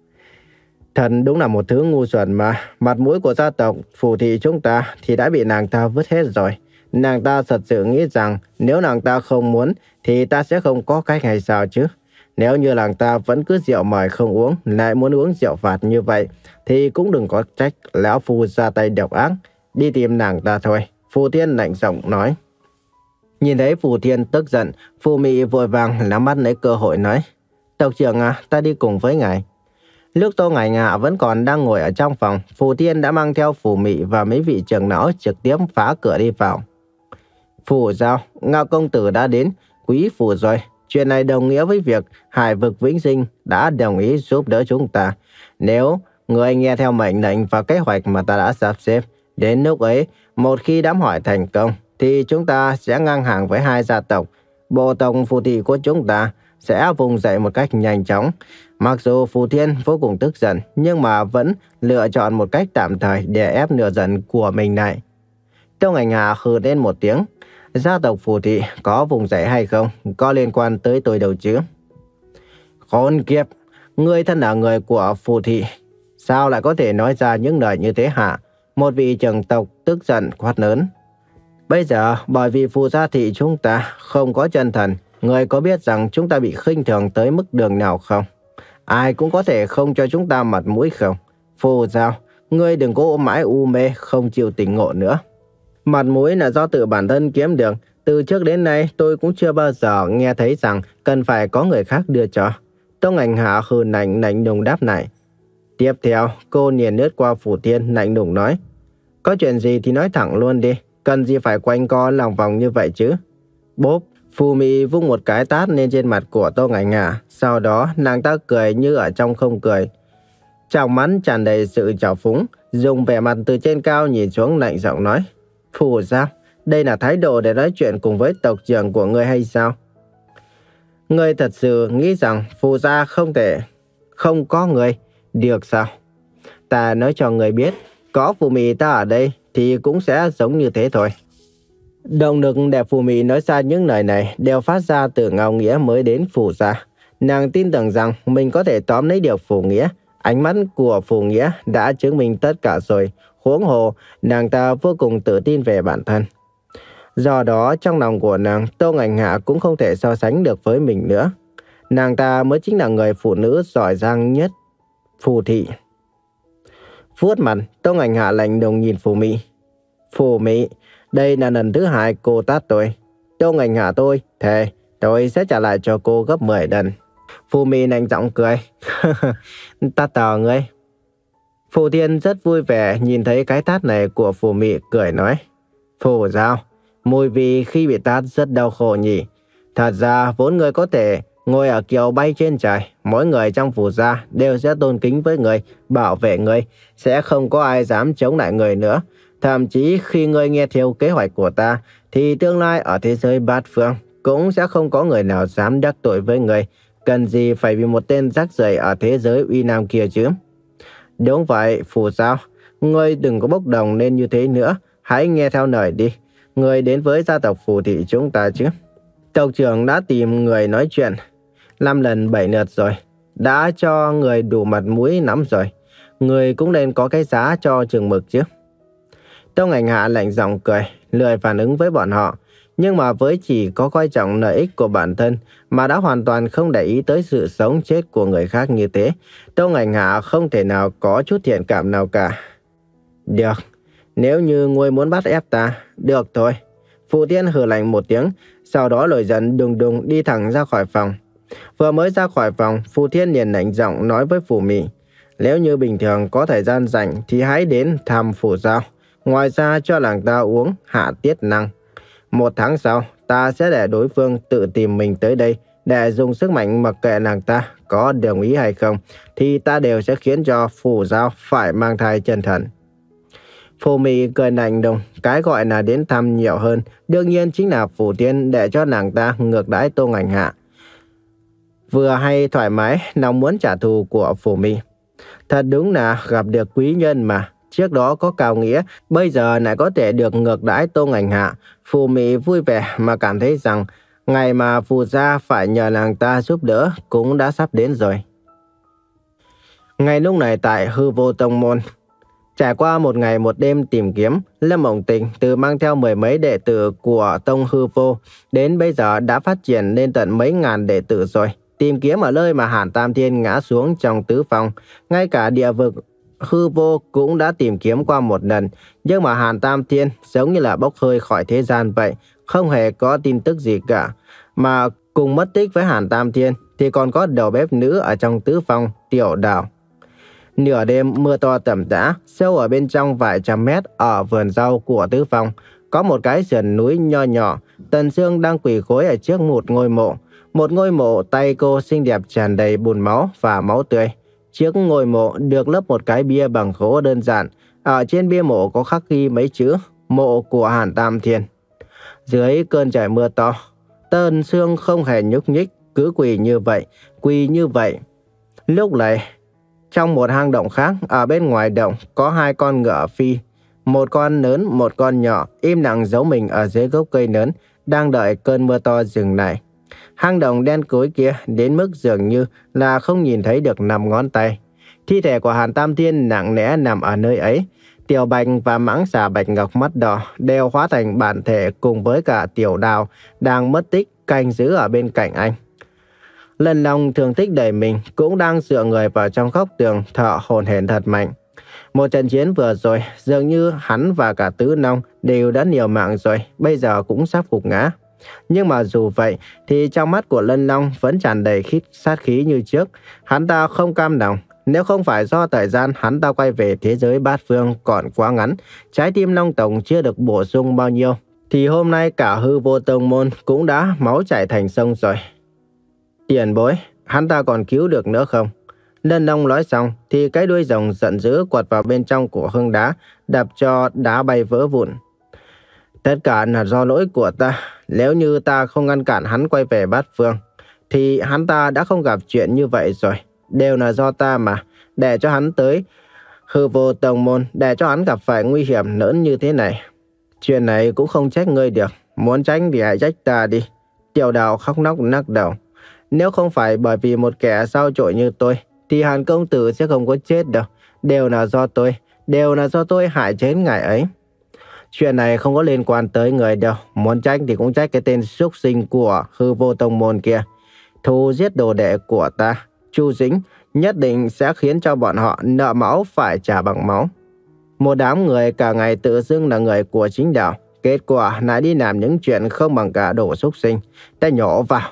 Thần đúng là một thứ ngu xuẩn mà. Mặt mũi của gia tộc Phù Thị chúng ta thì đã bị nàng ta vứt hết rồi. Nàng ta thật sự nghĩ rằng nếu nàng ta không muốn thì ta sẽ không có cách hay sao chứ. Nếu như nàng ta vẫn cứ rượu mời không uống, lại muốn uống rượu phạt như vậy, thì cũng đừng có trách lão Phu ra tay độc ác. Đi tìm nàng ta thôi. Phù Thiên lạnh giọng nói. Nhìn thấy Phù Thiên tức giận, Phù Mị vội vàng nắm bắt lấy cơ hội nói. Tộc trưởng à, ta đi cùng với ngài. Lúc Tô Ngành Hạ vẫn còn đang ngồi ở trong phòng, Phù Thiên đã mang theo Phù Mị và mấy vị trưởng lão trực tiếp phá cửa đi vào. Phù Giao, Ngao công tử đã đến, quý Phù rồi. Chuyện này đồng nghĩa với việc Hải vực Vĩnh Sinh đã đồng ý giúp đỡ chúng ta. Nếu người nghe theo mệnh lệnh và kế hoạch mà ta đã sắp xếp, đến lúc ấy, một khi đám hỏi thành công, thì chúng ta sẽ ngang hàng với hai gia tộc. Bộ tộc Phù Thị của chúng ta sẽ vùng dậy một cách nhanh chóng. Mặc dù Phù Thiên vô cùng tức giận, nhưng mà vẫn lựa chọn một cách tạm thời để ép lửa giận của mình lại. Tô Ngành Hạ hừ lên một tiếng. Gia tộc Phù Thị có vùng dậy hay không, có liên quan tới tôi đâu chứ. Khốn kiếp, ngươi thân là người của Phù Thị, sao lại có thể nói ra những lời như thế hả? Một vị trưởng tộc tức giận quát lớn. Bây giờ, bởi vì Phù Gia Thị chúng ta không có chân thần, người có biết rằng chúng ta bị khinh thường tới mức đường nào không? Ai cũng có thể không cho chúng ta mặt mũi không? Phù Giao, ngươi đừng có ôm mãi u mê, không chịu tỉnh ngộ nữa. Mặt mũi là do tự bản thân kiếm được. Từ trước đến nay tôi cũng chưa bao giờ nghe thấy rằng cần phải có người khác đưa cho. Tô Ngành Hạ hừ lạnh lạnh lùng đáp lại. Tiếp theo, cô nhìn lướt qua Phù Thiên lạnh lùng nói. Có chuyện gì thì nói thẳng luôn đi. Cần gì phải quanh co lòng vòng như vậy chứ? Bốp, Phù Mị vung một cái tát lên trên mặt của Tô Ngành Hạ. Sau đó nàng ta cười như ở trong không cười. Trong mắt tràn đầy sự trào phúng, dùng vẻ mặt từ trên cao nhìn xuống lạnh giọng nói. Phù Giao, đây là thái độ để nói chuyện cùng với tộc trưởng của ngươi hay sao? Ngươi thật sự nghĩ rằng Phù Gia không thể không có ngươi được sao? Ta nói cho ngươi biết, có Phù Mị ta ở đây thì cũng sẽ giống như thế thôi. Động lực để Phù Mị nói ra những lời này đều phát ra từ Ngao Nghĩa mới đến Phù gia. Nàng tin tưởng rằng mình có thể tóm lấy được Phù Nghĩa. Ánh mắt của Phù Nghĩa đã chứng minh tất cả rồi. Huống hồ, nàng ta vô cùng tự tin về bản thân. Do đó, trong lòng của nàng, Tô Ngạnh Hạ cũng không thể so sánh được với mình nữa. Nàng ta mới chính là người phụ nữ giỏi giang nhất Phù thị. Vuốt mặt, Tô Ngạnh Hạ lạnh lùng nhìn Phù Mị. Phù Mị, đây là lần thứ hai cô tát tôi. Tô Ngạnh Hạ tôi, thề, tôi sẽ trả lại cho cô gấp mười lần. Phù Mị lạnh giọng cười. Ta tờ ngươi. Phù Thiên rất vui vẻ nhìn thấy cái tát này của Phù Mị, cười nói. Phù Giao, mùi vị khi bị tát rất đau khổ nhỉ. Thật ra vốn người có thể ngồi ở kiệu bay trên trời, mỗi người trong Phù gia đều sẽ tôn kính với người, bảo vệ người, sẽ không có ai dám chống lại người nữa. Thậm chí khi người nghe theo kế hoạch của ta, thì tương lai ở thế giới bát phương cũng sẽ không có người nào dám đắc tội với người. Cần gì phải vì một tên rác rưởi ở thế giới uy nam kia chứ? Đúng vậy, Phù Giao, ngươi đừng có bốc đồng nên như thế nữa. Hãy nghe theo lời đi. Ngươi đến với gia tộc Phù thị chúng ta chứ? Tộc trưởng đã tìm người nói chuyện năm lần bảy lượt rồi, đã cho người đủ mặt mũi lắm rồi. Người cũng nên có cái giá cho chừng mực chứ. Tô Ngạnh Hạ lạnh giọng cười, lười phản ứng với bọn họ. Nhưng mà với chỉ có coi trọng lợi ích của bản thân mà đã hoàn toàn không để ý tới sự sống chết của người khác như thế, Tô Ngạnh Hạ không thể nào có chút thiện cảm nào cả. Được, nếu như ngươi muốn bắt ép ta, được thôi. Phù Thiên hừ lạnh một tiếng, sau đó nổi giận đùng đùng đi thẳng ra khỏi phòng. Vừa mới ra khỏi phòng, Phù Thiên liền lạnh giọng nói với Phù Mị. Nếu như bình thường có thời gian rảnh thì hãy đến thăm Phù Giao. Ngoài ra cho nàng ta uống hạ tiết năng. Một tháng sau, ta sẽ để đối phương tự tìm mình tới đây để dùng sức mạnh, mặc kệ nàng ta có đồng ý hay không, thì ta đều sẽ khiến cho Phù Giao phải mang thai chân thần. Phù Mị cười lạnh lùng, cái gọi là đến thăm nhiều hơn, đương nhiên chính là Phù Thiên để cho nàng ta ngược đãi Tô Ngạnh Hạ. Vừa hay thoải mái, lòng muốn trả thù của Phù Mị. Thật đúng là gặp được quý nhân mà. Trước đó có Cao Nghĩa, bây giờ lại có thể được ngược đãi Tô Ngạnh Hạ. Phù Mị vui vẻ mà cảm thấy rằng ngày mà Phù gia phải nhờ nàng ta giúp đỡ cũng đã sắp đến rồi. Ngay lúc này tại Hư Vô Tông Môn, trải qua một ngày một đêm tìm kiếm, Lâm Mộng Tình từ mang theo mười mấy đệ tử của Tông Hư Vô đến bây giờ đã phát triển lên tận mấy ngàn đệ tử rồi. Tìm kiếm ở nơi mà Hàn Tam Thiên ngã xuống trong tứ phong, ngay cả địa vực Hư Vô cũng đã tìm kiếm qua một lần, nhưng mà Hàn Tam Thiên giống như là bốc hơi khỏi thế gian vậy, không hề có tin tức gì cả. Mà cùng mất tích với Hàn Tam Thiên thì còn có đầu bếp nữ ở trong tứ phong, Tiểu Đào. Nửa đêm mưa to tầm tã, sâu ở bên trong vài trăm mét ở vườn rau của tứ phong, có một cái sườn núi nho nhỏ. Tần Sương đang quỳ gối ở trước một ngôi mộ, một ngôi mộ tay cô xinh đẹp tràn đầy bùn máu và máu tươi. Trước ngôi mộ được lấp một cái bia bằng gỗ đơn giản. Ở trên bia mộ có khắc ghi mấy chữ mộ của Hàn Tam Thiên. Dưới cơn trời mưa to, Tần Sương không hề nhúc nhích, cứ quỳ như vậy, quỳ như vậy. Lúc này, trong một hang động khác, ở bên ngoài động có hai con ngựa phi. Một con lớn, một con nhỏ, im lặng giấu mình ở dưới gốc cây lớn, đang đợi cơn mưa to dừng lại. Hang động đen tối kia đến mức dường như là không nhìn thấy được năm ngón tay. Thi thể của Hàn Tam Thiên nặng nề nằm ở nơi ấy. Tiểu Bạch và mãng xà bạch ngọc mắt đỏ đều hóa thành bản thể cùng với cả Tiểu Đào đang mất tích canh giữ ở bên cạnh anh. Lần Long thương tích đầy mình cũng đang dựa người vào trong góc tường thở hổn hển thật mạnh. Một trận chiến vừa rồi dường như hắn và cả Tứ Long đều đã liều mạng rồi, bây giờ cũng sắp gục ngã. Nhưng mà dù vậy thì trong mắt của Lân Long vẫn tràn đầy khí sát khí như trước. Hắn ta không cam lòng. Nếu không phải do thời gian hắn ta quay về thế giới bát phương còn quá ngắn, trái tim Long Tổng chưa được bổ sung bao nhiêu, thì hôm nay cả Hư Vô Tông Môn cũng đã máu chảy thành sông rồi. Tiền bối, hắn ta còn cứu được nữa không? Lân Long nói xong thì cái đuôi rồng giận dữ quật vào bên trong của hương đá, đập cho đá bay vỡ vụn. Tất cả là do lỗi của ta. Nếu như ta không ngăn cản hắn quay về bát phương thì hắn ta đã không gặp chuyện như vậy rồi. Đều là do ta mà. Để cho hắn tới Hư Vô Tông Môn để cho hắn gặp phải nguy hiểm lớn như thế này. Chuyện này cũng không trách ngươi được, muốn tránh thì hãy trách ta đi. Tiểu Đào khóc nóc nắc đầu. Nếu không phải bởi vì một kẻ sao chổi như tôi, thì Hàn công tử sẽ không có chết đâu. Đều là do tôi, đều là do tôi hại chết ngài ấy. Chuyện này không có liên quan tới người đâu. Muốn trách thì cũng trách cái tên súc sinh của Hư Vô Tông Môn kia. Thù giết đồ đệ của ta, Chu Dĩnh, nhất định sẽ khiến cho bọn họ nợ máu phải trả bằng máu. Một đám người cả ngày tự xưng là người của chính đạo, kết quả lại đi làm những chuyện không bằng cả đồ súc sinh. Ta nhổ vào.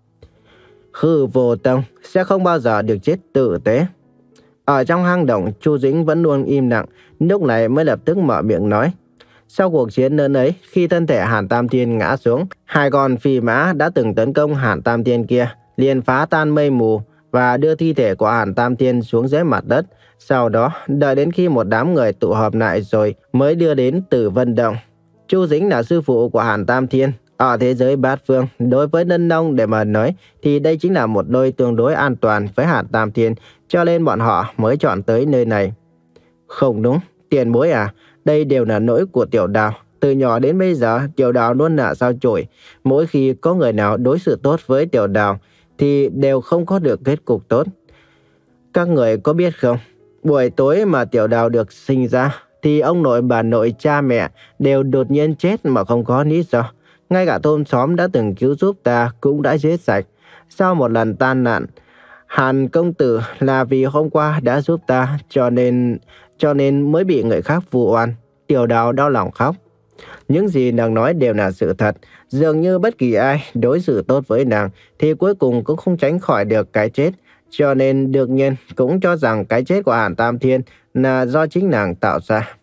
Hư Vô Tông sẽ không bao giờ được chết tử tế. Ở trong hang động, Chu Dĩnh vẫn luôn im lặng, lúc này mới lập tức mở miệng nói. Sau cuộc chiến lớn ấy, khi thân thể Hàn Tam Thiên ngã xuống, hai con phi mã đã từng tấn công Hàn Tam Thiên kia, liền phá tan mây mù và đưa thi thể của Hàn Tam Thiên xuống dưới mặt đất. Sau đó, đợi đến khi một đám người tụ họp lại rồi mới đưa đến Tử Vân Động. Chu Dĩnh là sư phụ của Hàn Tam Thiên. Ở thế giới bát phương, đối với Lân Nông để mà nói, thì đây chính là một nơi tương đối an toàn với Hàn Tam Thiên, cho nên bọn họ mới chọn tới nơi này. Không đúng, tiền bối à, đây đều là lỗi của Tiểu Đào. Từ nhỏ đến bây giờ, Tiểu Đào luôn là sao chổi. Mỗi khi có người nào đối xử tốt với Tiểu Đào, thì đều không có được kết cục tốt. Các người có biết không, buổi tối mà Tiểu Đào được sinh ra, thì ông nội bà nội cha mẹ đều đột nhiên chết mà không có lý do. Ngay cả thôn xóm đã từng cứu giúp ta cũng đã chết sạch. Sau một lần tan nạn, Hàn công tử là vì hôm qua đã giúp ta, cho nên cho nên mới bị người khác vu oan. Tiểu Đào đau lòng khóc. Những gì nàng nói đều là sự thật. Dường như bất kỳ ai đối xử tốt với nàng thì cuối cùng cũng không tránh khỏi được cái chết. Cho nên đương nhiên cũng cho rằng cái chết của Hàn Tam Thiên là do chính nàng tạo ra.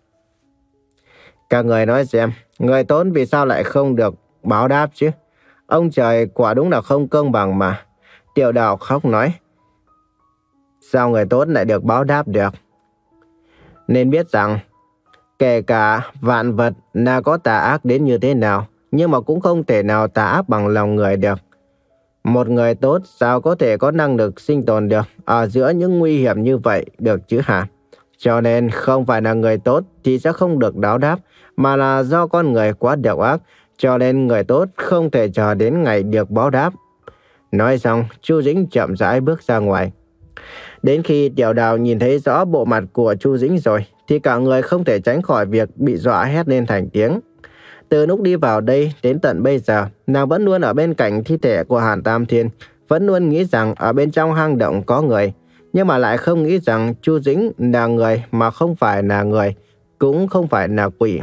Các người nói xem, người tốt vì sao lại không được báo đáp chứ? Ông trời quả đúng là không công bằng mà. Tiểu Đào khóc nói. Sao người tốt lại được báo đáp được? Nên biết rằng, kể cả vạn vật là có tà ác đến như thế nào, nhưng mà cũng không thể nào tà ác bằng lòng người được. Một người tốt sao có thể có năng lực sinh tồn được ở giữa những nguy hiểm như vậy được chứ hả? Cho nên không phải là người tốt thì sẽ không được báo đáp, mà là do con người quá độc ác, cho nên người tốt không thể chờ đến ngày được báo đáp. Nói xong, Chu Dĩnh chậm rãi bước ra ngoài. Đến khi Tiểu Đào nhìn thấy rõ bộ mặt của Chu Dĩnh rồi, thì cả người không thể tránh khỏi việc bị dọa hét lên thành tiếng. Từ lúc đi vào đây đến tận bây giờ, nàng vẫn luôn ở bên cạnh thi thể của Hàn Tam Thiên, vẫn luôn nghĩ rằng ở bên trong hang động có người, nhưng mà lại không nghĩ rằng Chu Dĩnh là người mà không phải là người, cũng không phải là quỷ.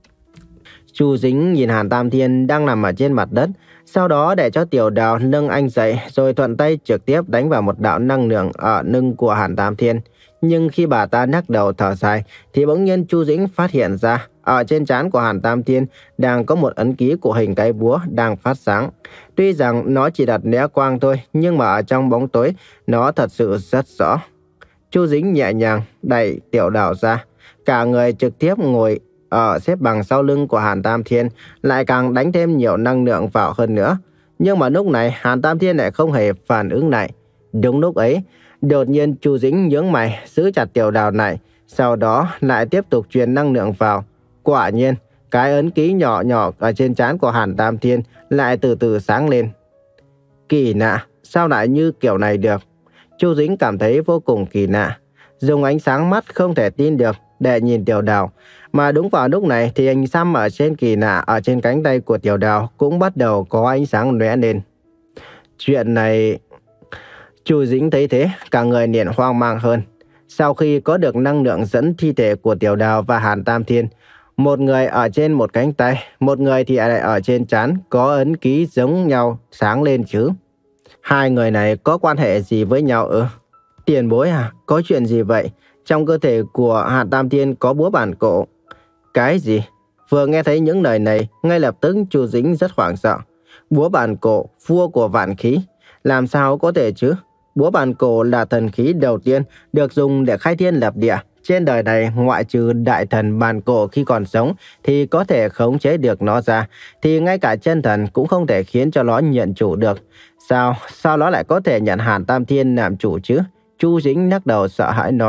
Chu Dĩnh nhìn Hàn Tam Thiên đang nằm ở trên mặt đất, sau đó để cho Tiểu Đào nâng anh dậy, rồi thuận tay trực tiếp đánh vào một đạo năng lượng ở lưng của Hàn Tam Thiên. Nhưng khi bà ta nhắc đầu thở dài, thì bỗng nhiên Chu Dĩnh phát hiện ra ở trên trán của Hàn Tam Thiên đang có một ấn ký của hình cái búa đang phát sáng. Tuy rằng nó chỉ đặt lóe quang thôi, nhưng mà ở trong bóng tối nó thật sự rất rõ. Chu Dĩnh nhẹ nhàng đẩy Tiểu Đào ra, cả người trực tiếp ngồi ở xếp bằng sau lưng của Hàn Tam Thiên, lại càng đánh thêm nhiều năng lượng vào hơn nữa. Nhưng mà lúc này Hàn Tam Thiên lại không hề phản ứng lại. Đúng lúc ấy, đột nhiên Chu Dĩnh nhướng mày giữ chặt Tiểu Đào này, sau đó lại tiếp tục truyền năng lượng vào. Quả nhiên, cái ấn ký nhỏ nhỏ ở trên trán của Hàn Tam Thiên lại từ từ sáng lên. Kỳ lạ, sao lại như kiểu này được? Chu Dĩnh cảm thấy vô cùng kỳ lạ, dùng ánh sáng mắt không thể tin được để nhìn Tiểu Đào. Mà đúng vào lúc này thì hình xăm ở trên kỳ lạ ở trên cánh tay của Tiểu Đào cũng bắt đầu có ánh sáng lóe lên. Chuyện này... Chu Dĩnh thấy thế, cả người liền hoang mang hơn. Sau khi có được năng lượng dẫn thi thể của Tiểu Đào và Hàn Tam Thiên, một người ở trên một cánh tay, một người thì lại ở trên trán, có ấn ký giống nhau sáng lên chứ. Hai người này có quan hệ gì với nhau ư? Tiền bối à, có chuyện gì vậy? Trong cơ thể của Hàn Tam Thiên có búa bản cổ. Cái gì? Vừa nghe thấy những lời này, ngay lập tức Chu Dĩnh rất hoảng sợ. Búa bản cổ, vua của vạn khí. Làm sao có thể chứ? Búa bản cổ là thần khí đầu tiên được dùng để khai thiên lập địa. Trên đời này, ngoại trừ đại thần bản cổ khi còn sống thì có thể khống chế được nó ra, thì ngay cả chân thần cũng không thể khiến cho nó nhận chủ được. Sao? Sao nó lại có thể nhận Hàn Tam Thiên làm chủ chứ? Chu Dĩnh lắc đầu sợ hãi nói.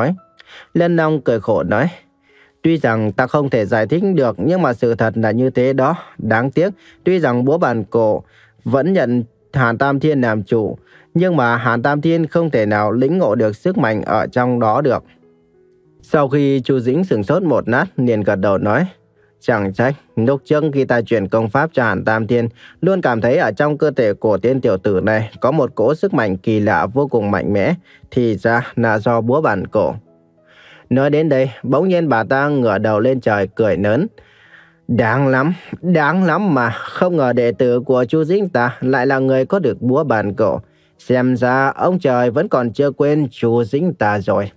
Lân Long cười khổ nói, tuy rằng ta không thể giải thích được nhưng mà sự thật là như thế đó. Đáng tiếc, tuy rằng búa bàn cổ vẫn nhận Hàn Tam Thiên làm chủ, nhưng mà Hàn Tam Thiên không thể nào lĩnh ngộ được sức mạnh ở trong đó được. Sau khi Chu Dĩnh sửng sốt một lát, liền gật đầu nói, chẳng trách, lúc trước khi ta chuyển công pháp cho Hàn Tam Thiên, luôn cảm thấy ở trong cơ thể của tên tiểu tử này có một cỗ sức mạnh kỳ lạ vô cùng mạnh mẽ, thì ra là do búa bàn cổ. Nói đến đây, bỗng nhiên bà ta ngửa đầu lên trời cười lớn. Đáng lắm, đáng lắm mà, không ngờ đệ tử của Chu Dĩnh ta lại là người có được búa bàn cổ. Xem ra ông trời vẫn còn chưa quên Chu Dĩnh ta rồi.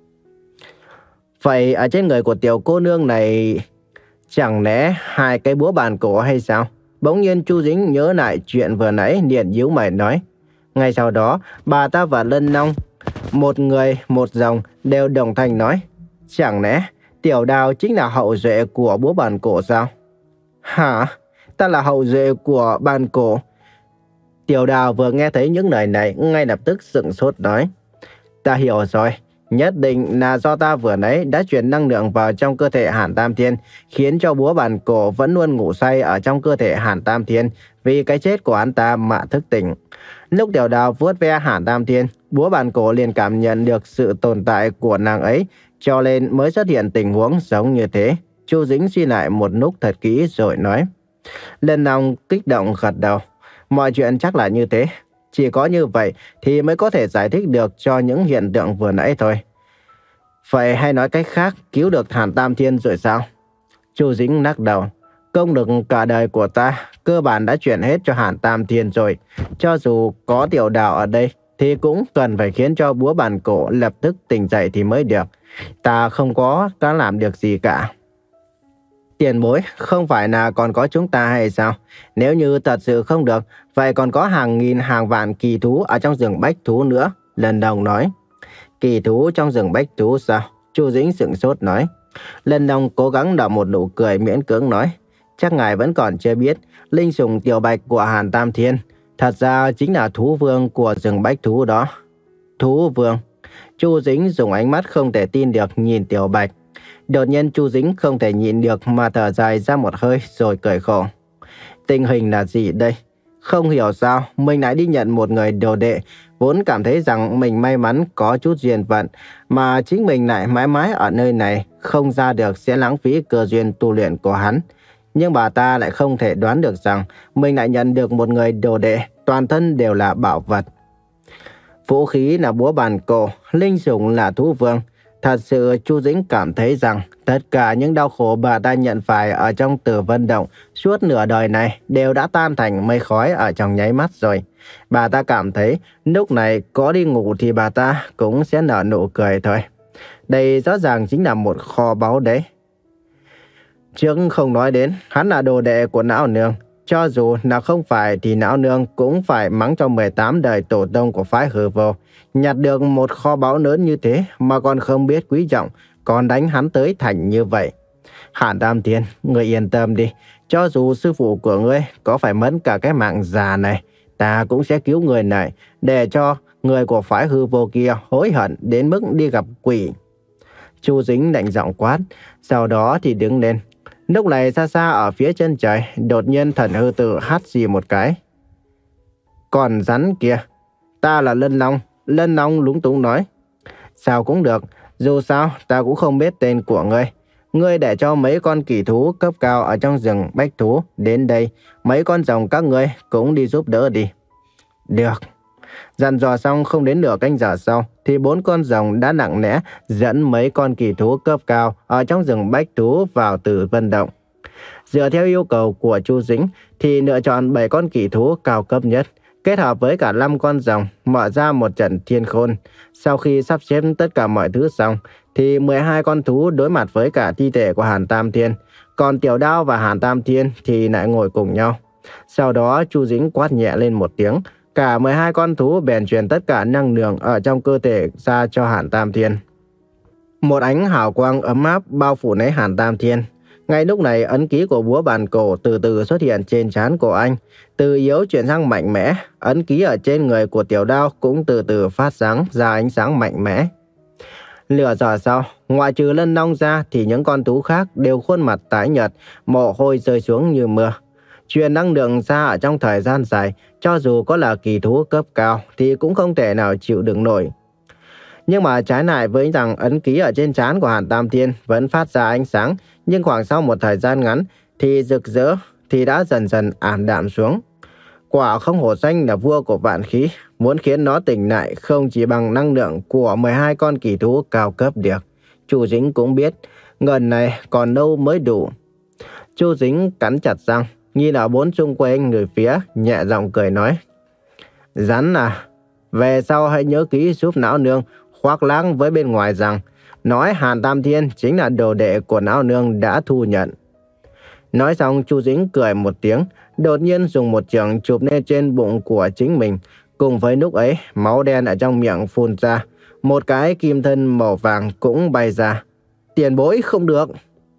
Vậy ở trên người của tiểu cô nương này, chẳng lẽ hai cái búa bàn cổ hay sao? Bỗng nhiên Chu Dĩnh nhớ lại chuyện vừa nãy, liền nhíu mày nói. Ngay sau đó, bà ta và Lân Long, một người một dòng, đều đồng thanh nói, chẳng lẽ Tiểu Đào chính là hậu duệ của búa bàn cổ sao? Hả? Ta là hậu duệ của bàn cổ? Tiểu Đào vừa nghe thấy những lời này, ngay lập tức sững sốt nói, ta hiểu rồi. Nhất định là do ta vừa nãy đã truyền năng lượng vào trong cơ thể Hàn Tam Thiên, khiến cho búa bàn cổ vẫn luôn ngủ say ở trong cơ thể Hàn Tam Thiên, vì cái chết của hắn ta mà thức tỉnh. Lúc Tiểu Đào vuốt ve Hàn Tam Thiên, búa bàn cổ liền cảm nhận được sự tồn tại của nàng ấy, cho nên mới xuất hiện tình huống giống như thế. Chu Dĩnh suy lại một lúc thật kỹ rồi nói. Lân Long kích động gật đầu. Mọi chuyện chắc là như thế. Chỉ có như vậy thì mới có thể giải thích được cho những hiện tượng vừa nãy thôi. Vậy hay nói cách khác, cứu được Hàn Tam Thiên rồi sao? Chu Dĩnh lắc đầu. Công lực cả đời của ta cơ bản đã chuyển hết cho Hàn Tam Thiên rồi. Cho dù có Tiểu Đào ở đây thì cũng cần phải khiến cho búa bàn cổ lập tức tỉnh dậy thì mới được. Ta không có đã làm được gì cả. Tiền bối, không phải là còn có chúng ta hay sao? Nếu như thật sự không được, vậy còn có hàng nghìn hàng vạn kỳ thú ở trong rừng bách thú nữa. Lân Long nói. Kỳ thú trong rừng bách thú sao? Chu Dĩnh sững sốt nói. Lân Long cố gắng nở một nụ cười miễn cưỡng nói. Chắc ngài vẫn còn chưa biết, linh sủng tiểu bạch của Hàn Tam Thiên thật ra chính là thú vương của rừng bách thú đó. Thú vương? Chu Dĩnh dùng ánh mắt không thể tin được nhìn tiểu bạch. Đột nhiên Chu Dĩnh không thể nhịn được mà thở dài ra một hơi rồi cười khổ. Tình hình là gì đây? Không hiểu sao mình lại đi nhận một người đồ đệ, vốn cảm thấy rằng mình may mắn có chút duyên phận, mà chính mình lại mãi mãi ở nơi này, không ra được sẽ lãng phí cơ duyên tu luyện của hắn. Nhưng bà ta lại không thể đoán được rằng mình lại nhận được một người đồ đệ, toàn thân đều là bảo vật. Vũ khí là búa bàn cổ, linh sủng là thú vương. Thật sự Chu Dĩnh cảm thấy rằng tất cả những đau khổ bà ta nhận phải ở trong Tử Vân Động suốt nửa đời này đều đã tan thành mây khói ở trong nháy mắt rồi. Bà ta cảm thấy lúc này có đi ngủ thì bà ta cũng sẽ nở nụ cười thôi. Đây rõ ràng chính là một kho báu đấy. Trước không nói đến, hắn là đồ đệ của Não Nương. Cho dù là không phải thì Não Nương cũng phải mắng cho mười tám đời tổ tông của phái Hư Vô. Nhặt được một kho báu lớn như thế mà còn không biết quý trọng, còn đánh hắn tới thành như vậy. Hàn Tam Thiên, ngươi yên tâm đi. Cho dù sư phụ của ngươi có phải mất cả cái mạng già này, ta cũng sẽ cứu người này, để cho người của phái Hư Vô kia hối hận đến mức đi gặp quỷ. Chu Dĩnh lạnh giọng quát, sau đó thì đứng lên. Lúc này xa xa ở phía chân trời, đột nhiên Thần Hư Tử hắt xì một cái. Còn rắn kia, ta là Lân Long. Lân Long lúng túng nói. Sao cũng được, dù sao ta cũng không biết tên của ngươi. Ngươi để cho mấy con kỳ thú cấp cao ở trong rừng bách thú đến đây, mấy con rồng các ngươi cũng đi giúp đỡ đi. Được. Dặn dò xong không đến nửa canh giờ sau, thì bốn con rồng đã nặng nẽ dẫn mấy con kỳ thú cấp cao ở trong rừng bách thú vào Tử Vân Động. Dựa theo yêu cầu của Chu Dĩnh thì lựa chọn bảy con kỳ thú cao cấp nhất, kết hợp với cả năm con rồng mở ra một trận thiên khôn. Sau khi sắp xếp tất cả mọi thứ xong, thì mười hai con thú đối mặt với cả thi thể của Hàn Tam Thiên, còn Tiểu Đao và Hàn Tam Thiên thì lại ngồi cùng nhau. Sau đó Chu Dĩnh quát nhẹ lên một tiếng, cả mười hai con thú bèn truyền tất cả năng lượng ở trong cơ thể ra cho Hàn Tam Thiên. Một ánh hào quang ấm áp bao phủ lấy Hàn Tam Thiên. Ngay lúc này, ấn ký của búa bàn cổ từ từ xuất hiện trên trán của anh, từ yếu chuyển sang mạnh mẽ. Ấn ký ở trên người của Tiểu Đao cũng từ từ phát sáng ra ánh sáng mạnh mẽ. Lửa giờ sau, ngoại trừ Lân Long ra thì những con thú khác đều khuôn mặt tái nhợt, mồ hôi rơi xuống như mưa. Truyền năng lượng ra ở trong thời gian dài, cho dù có là kỳ thú cấp cao thì cũng không thể nào chịu đựng nổi. Nhưng mà trái lại với rằng ấn ký ở trên trán của Hàn Tam Thiên vẫn phát ra ánh sáng, nhưng khoảng sau một thời gian ngắn thì rực rỡ thì đã dần dần ảm đạm xuống. Quả không hổ danh là vua của vạn khí, muốn khiến nó tỉnh lại không chỉ bằng năng lượng của mười hai con kỳ thú cao cấp được. Chu Dính cũng biết, ngần này còn đâu mới đủ. Chu Dính cắn chặt răng, nhìn ở bốn xung quanh người phía, nhẹ giọng cười nói. Rắn à, về sau hãy nhớ kỹ giúp Não Nương khoác lác với bên ngoài rằng, nói Hàn Tam Thiên chính là đồ đệ của Não Nương đã thu nhận. Nói xong Chu Dính cười một tiếng, đột nhiên dùng một chưởng chụp lên trên bụng của chính mình. Cùng với lúc ấy, máu đen ở trong miệng phun ra, một cái kim thân màu vàng cũng bay ra. Tiền bối không được.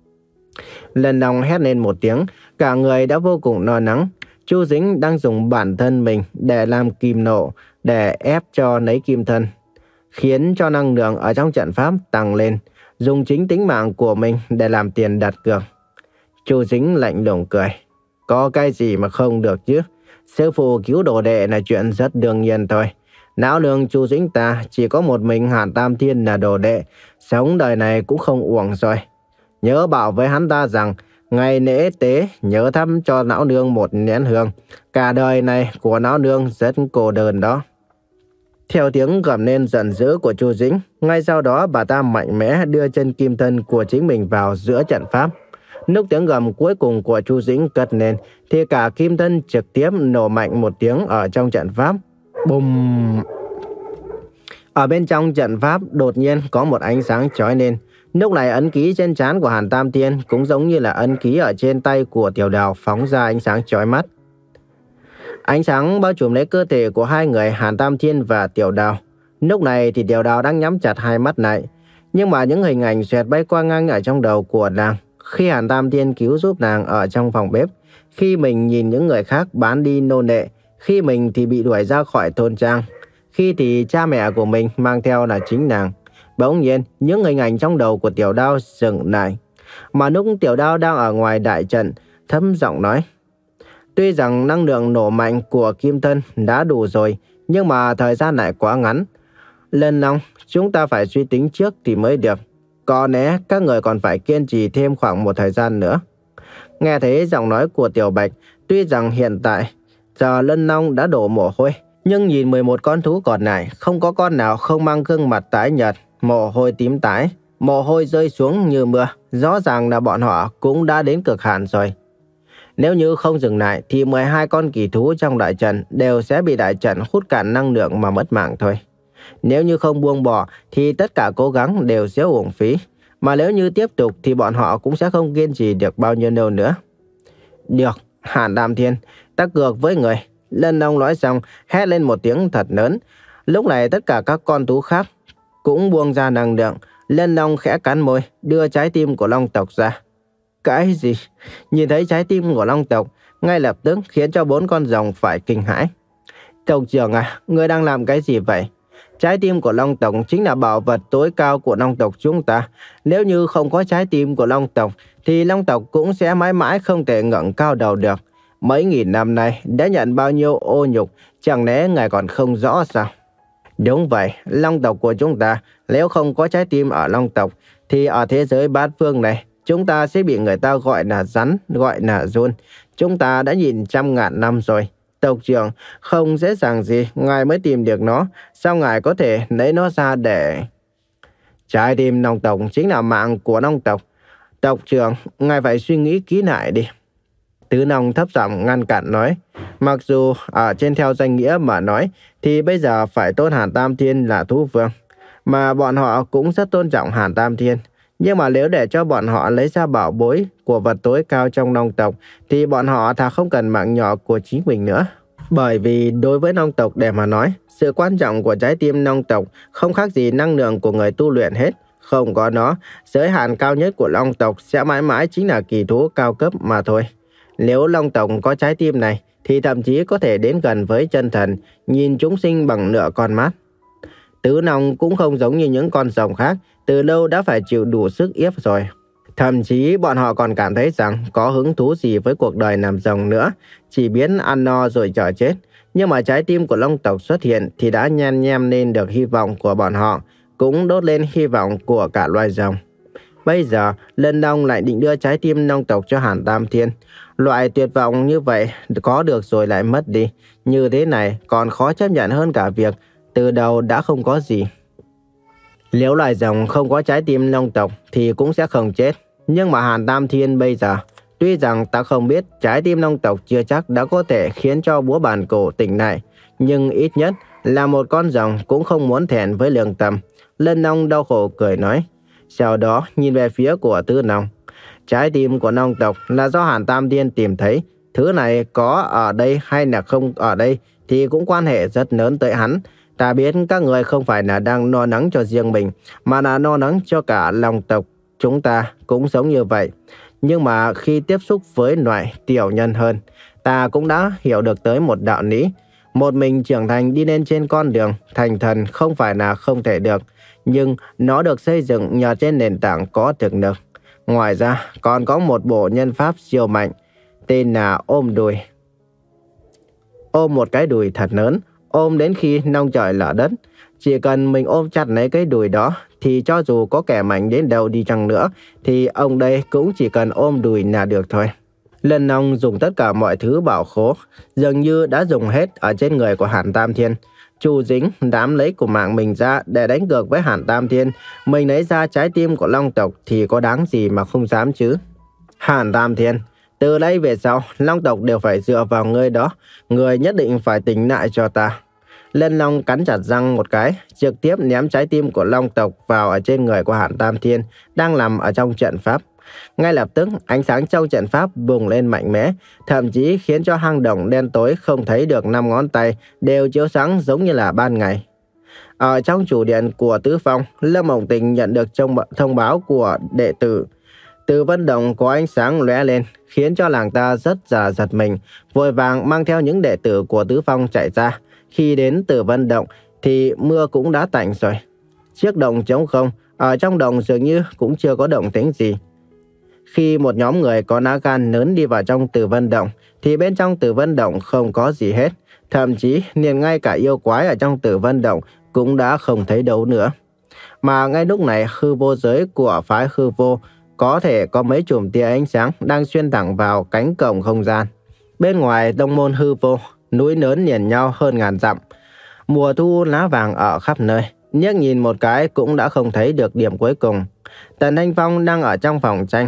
Lần Long hét lên một tiếng, cả người đã vô cùng lo lắng. Chu Dính đang dùng bản thân mình để làm kim nộ, để ép cho lấy kim thân, khiến cho năng lượng ở trong trận pháp tăng lên, dùng chính tính mạng của mình để làm tiền đặt cược. Chu Dính lạnh lùng cười. Có cái gì mà không được chứ? Sư phụ cứu đồ đệ là chuyện rất đương nhiên thôi. Não Nương Chu Dính ta chỉ có một mình Hàn Tam Thiên là đồ đệ, sống đời này cũng không uổng rồi. Nhớ bảo với hắn ta rằng, ngày lễ tế nhớ thăm cho Não Nương một nén hương. Cả đời này của Não Nương rất cô đơn đó. Theo tiếng gầm lên giận dữ của Chu Dính, ngay sau đó bà ta mạnh mẽ đưa chân kim thân của chính mình vào giữa trận pháp. Lúc tiếng gầm cuối cùng của Chu Dính cất lên thì cả kim thân trực tiếp nổ mạnh một tiếng ở trong trận pháp. Bùm! Ở bên trong trận pháp đột nhiên có một ánh sáng chói lên. Lúc này ấn ký trên trán của Hàn Tam Thiên cũng giống như là ấn ký ở trên tay của Tiểu Đào phóng ra ánh sáng chói mắt. Ánh sáng bao trùm lấy cơ thể của hai người Hàn Tam Thiên và Tiểu Đào. Lúc này thì Tiểu Đào đang nhắm chặt hai mắt lại, nhưng mà những hình ảnh xoẹt bay qua ngang ở trong đầu của nàng. Khi Hàn Tam Thiên cứu giúp nàng ở trong phòng bếp, khi mình nhìn những người khác bán đi nô lệ, khi mình thì bị đuổi ra khỏi thôn trang, khi thì cha mẹ của mình mang theo là chính nàng. Bỗng nhiên, những hình ảnh trong đầu của Tiểu Đao dừng lại. Mà lúc Tiểu Đao đang ở ngoài đại trận, thấp giọng nói. Tuy rằng năng lượng nổ mạnh của kim thân đã đủ rồi, nhưng mà thời gian lại quá ngắn. Lần Long, chúng ta phải suy tính trước thì mới được. Có lẽ các người còn phải kiên trì thêm khoảng một thời gian nữa. Nghe thấy giọng nói của Tiểu Bạch, tuy rằng hiện tại giờ Lân Long đã đổ mồ hôi, nhưng nhìn mười một con thú còn lại, không có con nào không mang gương mặt tái nhợt, mồ hôi tím tái, mồ hôi rơi xuống như mưa. Rõ ràng là bọn họ cũng đã đến cực hạn rồi. Nếu như không dừng lại thì mười hai con kỳ thú trong đại trận đều sẽ bị đại trận hút cạn năng lượng mà mất mạng thôi. Nếu như không buông bỏ thì tất cả cố gắng đều sẽ uổng phí. Mà nếu như tiếp tục thì bọn họ cũng sẽ không kiên trì được bao nhiêu lâu nữa. Được, Hàn Tam Thiên, ta cược với người. Lân Long nói xong, hét lên một tiếng thật lớn. Lúc này tất cả các con thú khác cũng buông ra năng lượng. Lân Long khẽ cắn môi, đưa trái tim của Long tộc ra. Cái gì? Nhìn thấy trái tim của Long tộc, ngay lập tức khiến cho bốn con rồng phải kinh hãi. Tộc trưởng à, ngươi đang làm cái gì vậy? Trái tim của Long tộc chính là bảo vật tối cao của Long tộc chúng ta. Nếu như không có trái tim của Long tộc, thì Long tộc cũng sẽ mãi mãi không thể ngẩng cao đầu được. Mấy nghìn năm nay đã nhận bao nhiêu ô nhục, chẳng lẽ ngài còn không rõ sao? Đúng vậy, Long tộc của chúng ta, nếu không có trái tim ở Long tộc, thì ở thế giới bát phương này, chúng ta sẽ bị người ta gọi là rắn, gọi là giun. Chúng ta đã nhìn trăm ngàn năm rồi. Tộc trưởng, không dễ dàng gì ngài mới tìm được nó. Sao ngài có thể lấy nó ra để... Trái tim Long tộc chính là mạng của Long tộc. Tộc trưởng, ngài phải suy nghĩ kỹ lại đi. Tứ Long thấp giọng ngăn cản nói. Mặc dù ở trên theo danh nghĩa mà nói, thì bây giờ phải tôn Hàn Tam Thiên là thú vương. Mà bọn họ cũng rất tôn trọng Hàn Tam Thiên. Nhưng mà nếu để cho bọn họ lấy ra bảo bối của vật tối cao trong Long tộc, thì bọn họ thà không cần mạng nhỏ của chính mình nữa. Bởi vì đối với Long tộc để mà nói, sự quan trọng của trái tim Long tộc không khác gì năng lượng của người tu luyện hết. Không có nó, giới hạn cao nhất của Long tộc sẽ mãi mãi chính là kỳ thú cao cấp mà thôi. Nếu Long tộc có trái tim này, thì thậm chí có thể đến gần với chân thần, nhìn chúng sinh bằng nửa con mắt. Tứ Nông cũng không giống như những con rồng khác, từ lâu đã phải chịu đủ sức ép rồi. Thậm chí bọn họ còn cảm thấy rằng có hứng thú gì với cuộc đời làm rồng nữa, chỉ biết ăn no rồi chờ chết. Nhưng mà trái tim của Long tộc xuất hiện thì đã nhen nhem lên được hy vọng của bọn họ, cũng đốt lên hy vọng của cả loài rồng. Bây giờ, Lân Long lại định đưa trái tim Long tộc cho Hàn Tam Thiên. Loại tuyệt vọng như vậy có được rồi lại mất đi. Như thế này còn khó chấp nhận hơn cả việc từ đầu đã không có gì. Nếu loài rồng không có trái tim Long tộc thì cũng sẽ không chết. Nhưng mà Hàn Tam Thiên bây giờ, tuy rằng ta không biết trái tim Long tộc chưa chắc đã có thể khiến cho búa bàn cổ tỉnh lại, nhưng ít nhất là một con rồng cũng không muốn thẹn với lương tâm. Lân Long đau khổ cười nói. Sau đó nhìn về phía của Tứ Nông. Trái tim của Long tộc là do Hàn Tam Thiên tìm thấy. Thứ này có ở đây hay là không ở đây thì cũng quan hệ rất lớn tới hắn. Ta biết các người không phải là đang lo lắng cho riêng mình, mà là lo lắng cho cả Long tộc. Chúng ta cũng giống như vậy. Nhưng mà khi tiếp xúc với loại tiểu nhân hơn, ta cũng đã hiểu được tới một đạo lý. Một mình trưởng thành đi lên trên con đường thành thần không phải là không thể được, nhưng nó được xây dựng nhờ trên nền tảng có thực lực. Ngoài ra còn có một bộ nhân pháp siêu mạnh, tên là ôm đùi. Ôm một cái đùi thật lớn, ôm đến khi nông trời lở đất. Chỉ cần mình ôm chặt lấy cái đùi đó thì cho dù có kẻ mạnh đến đâu đi chăng nữa thì ông đây cũng chỉ cần ôm đùi là được thôi. Lân Long dùng tất cả mọi thứ bảo khố, dường như đã dùng hết ở trên người của Hàn Tam Thiên. Chu Dính dám lấy của mạng mình ra để đánh cược với Hàn Tam Thiên. Mình lấy ra trái tim của Long tộc thì có đáng gì mà không dám chứ. Hàn Tam Thiên, từ đây về sau, Long tộc đều phải dựa vào ngươi đó. Ngươi nhất định phải tỉnh lại cho ta. Lân Long cắn chặt răng một cái, trực tiếp ném trái tim của Long tộc vào ở trên người của Hàn Tam Thiên, đang nằm ở trong trận pháp. Ngay lập tức, ánh sáng trong trận pháp bùng lên mạnh mẽ, thậm chí khiến cho hang động đen tối không thấy được năm ngón tay đều chiếu sáng giống như là ban ngày. Ở trong chủ điện của Tứ Phong, Lâm Mộng Tình nhận được thông báo của đệ tử. Từ Vân Động có ánh sáng lóe lên, khiến cho làng ta rất là giật mình, vội vàng mang theo những đệ tử của Tứ Phong chạy ra. Khi đến Từ Vân Động thì mưa cũng đã tạnh rồi. Chiếc động trống không, ở trong động dường như cũng chưa có động tĩnh gì. Khi một nhóm người có lá gan lớn đi vào trong Tử Vân Động thì bên trong Tử Vân Động không có gì hết. Thậm chí liền ngay cả yêu quái ở trong Tử Vân Động cũng đã không thấy đâu nữa. Mà ngay lúc này hư vô giới của phái hư vô có thể có mấy chùm tia ánh sáng đang xuyên thẳng vào cánh cổng không gian. Bên ngoài tông môn hư vô, núi lớn liền nhau hơn ngàn dặm. Mùa thu lá vàng ở khắp nơi, nhấc nhìn một cái cũng đã không thấy được điểm cuối cùng. Tần Thanh Phong đang ở trong phòng tranh,